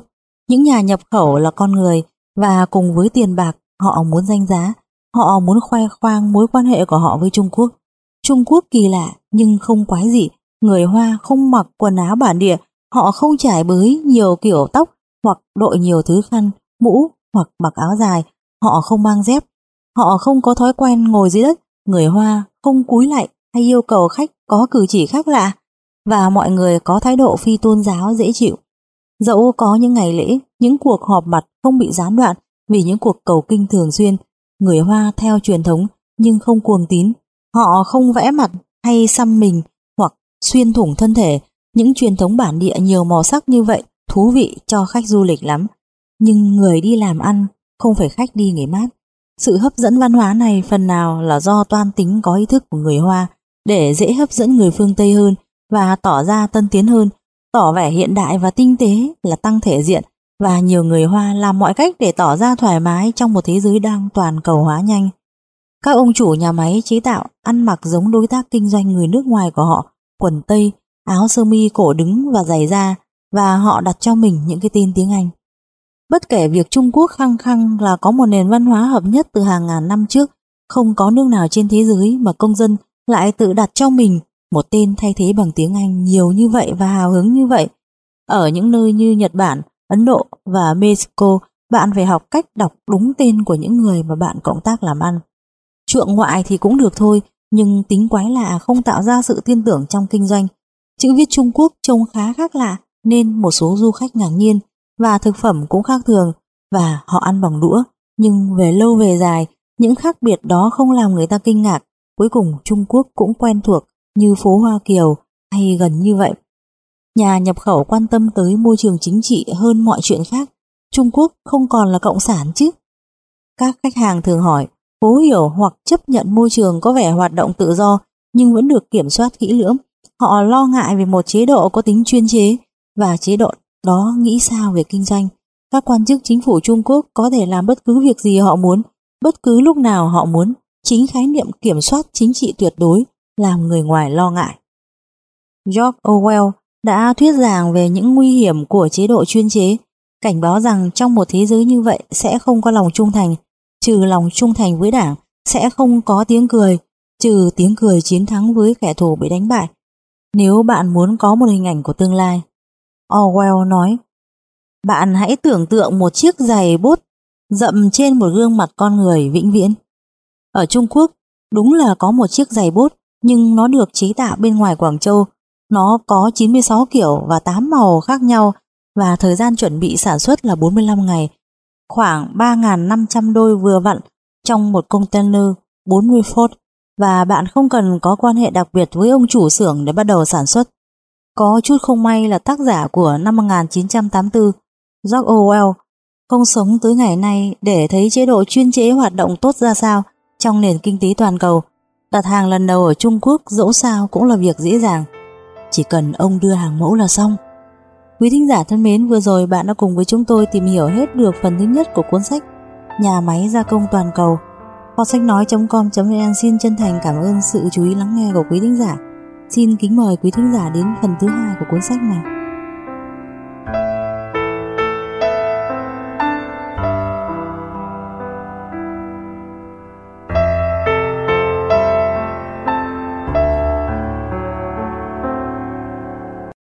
Những nhà nhập khẩu là con người, và cùng với tiền bạc, họ muốn danh giá, họ muốn khoe khoang mối quan hệ của họ với Trung Quốc. Trung Quốc kỳ lạ nhưng không quái dị, người Hoa không mặc quần áo bản địa, họ không trải bới nhiều kiểu tóc hoặc đội nhiều thứ khăn, mũ hoặc mặc áo dài, họ không mang dép, họ không có thói quen ngồi dưới đất, người Hoa không cúi lạy hay yêu cầu khách có cử chỉ khác lạ, và mọi người có thái độ phi tôn giáo dễ chịu. Dẫu có những ngày lễ, những cuộc họp mặt không bị gián đoạn vì những cuộc cầu kinh thường xuyên, người Hoa theo truyền thống nhưng không cuồng tín. Họ không vẽ mặt hay xăm mình hoặc xuyên thủng thân thể. Những truyền thống bản địa nhiều màu sắc như vậy thú vị cho khách du lịch lắm. Nhưng người đi làm ăn không phải khách đi nghỉ mát. Sự hấp dẫn văn hóa này phần nào là do toan tính có ý thức của người Hoa để dễ hấp dẫn người phương Tây hơn và tỏ ra tân tiến hơn, tỏ vẻ hiện đại và tinh tế là tăng thể diện, và nhiều người Hoa làm mọi cách để tỏ ra thoải mái trong một thế giới đang toàn cầu hóa nhanh. Các ông chủ nhà máy chế tạo ăn mặc giống đối tác kinh doanh người nước ngoài của họ, quần tây, áo sơ mi cổ đứng và giày da, và họ đặt cho mình những cái tên tiếng Anh. Bất kể việc Trung Quốc khăng khăng là có một nền văn hóa hợp nhất từ hàng ngàn năm trước, không có nước nào trên thế giới mà công dân lại tự đặt cho mình một tên thay thế bằng tiếng Anh nhiều như vậy và hào hứng như vậy. Ở những nơi như Nhật Bản, Ấn Độ và Mexico, bạn phải học cách đọc đúng tên của những người mà bạn cộng tác làm ăn. Chuộng ngoại thì cũng được thôi, nhưng tính quái lạ không tạo ra sự tin tưởng trong kinh doanh. Chữ viết Trung Quốc trông khá khác lạ nên một số du khách ngạc nhiên, và thực phẩm cũng khác thường, và họ ăn bằng đũa. Nhưng về lâu về dài, những khác biệt đó không làm người ta kinh ngạc. Cuối cùng Trung Quốc cũng quen thuộc như phố Hoa Kiều hay gần như vậy. Nhà nhập khẩu quan tâm tới môi trường chính trị hơn mọi chuyện khác. Trung Quốc không còn là cộng sản chứ? Các khách hàng thường hỏi, cố hiểu hoặc chấp nhận môi trường có vẻ hoạt động tự do nhưng vẫn được kiểm soát kỹ lưỡng. Họ lo ngại về một chế độ có tính chuyên chế, và chế độ đó nghĩ sao về kinh doanh. Các quan chức chính phủ Trung Quốc có thể làm bất cứ việc gì họ muốn, bất cứ lúc nào họ muốn. Chính khái niệm kiểm soát chính trị tuyệt đối làm người ngoài lo ngại. George Orwell đã thuyết giảng về những nguy hiểm của chế độ chuyên chế, cảnh báo rằng trong một thế giới như vậy sẽ không có lòng trung thành, trừ lòng trung thành với đảng, sẽ không có tiếng cười, trừ tiếng cười chiến thắng với kẻ thù bị đánh bại. Nếu bạn muốn có một hình ảnh của tương lai, Orwell nói, bạn hãy tưởng tượng một chiếc giày bốt dậm trên một gương mặt con người vĩnh viễn. Ở Trung Quốc, đúng là có một chiếc giày bốt, nhưng nó được chế tạo bên ngoài Quảng Châu. Nó có chín mươi sáu kiểu và tám màu khác nhau, và thời gian chuẩn bị sản xuất là bốn mươi lăm ngày. Khoảng ba nghìn năm trăm đôi vừa vặn trong một container bốn mươi phút, và bạn không cần có quan hệ đặc biệt với ông chủ xưởng để bắt đầu sản xuất. Có chút không may là tác giả của năm một nghìn chín trăm tám mươi tư, George Orwell, không sống tới ngày nay để thấy chế độ chuyên chế hoạt động tốt ra sao trong nền kinh tế toàn cầu. Đặt hàng lần đầu ở Trung Quốc dẫu sao cũng là việc dễ dàng, chỉ cần ông đưa hàng mẫu là xong. Quý thính giả thân mến, vừa rồi bạn đã cùng với chúng tôi tìm hiểu hết được phần thứ nhất của cuốn sách Nhà máy gia công toàn cầu. Kho sách nói chấm com chấm vn xin chân thành cảm ơn sự chú ý lắng nghe của quý thính giả. Xin kính mời quý thính giả đến phần thứ hai của cuốn sách này.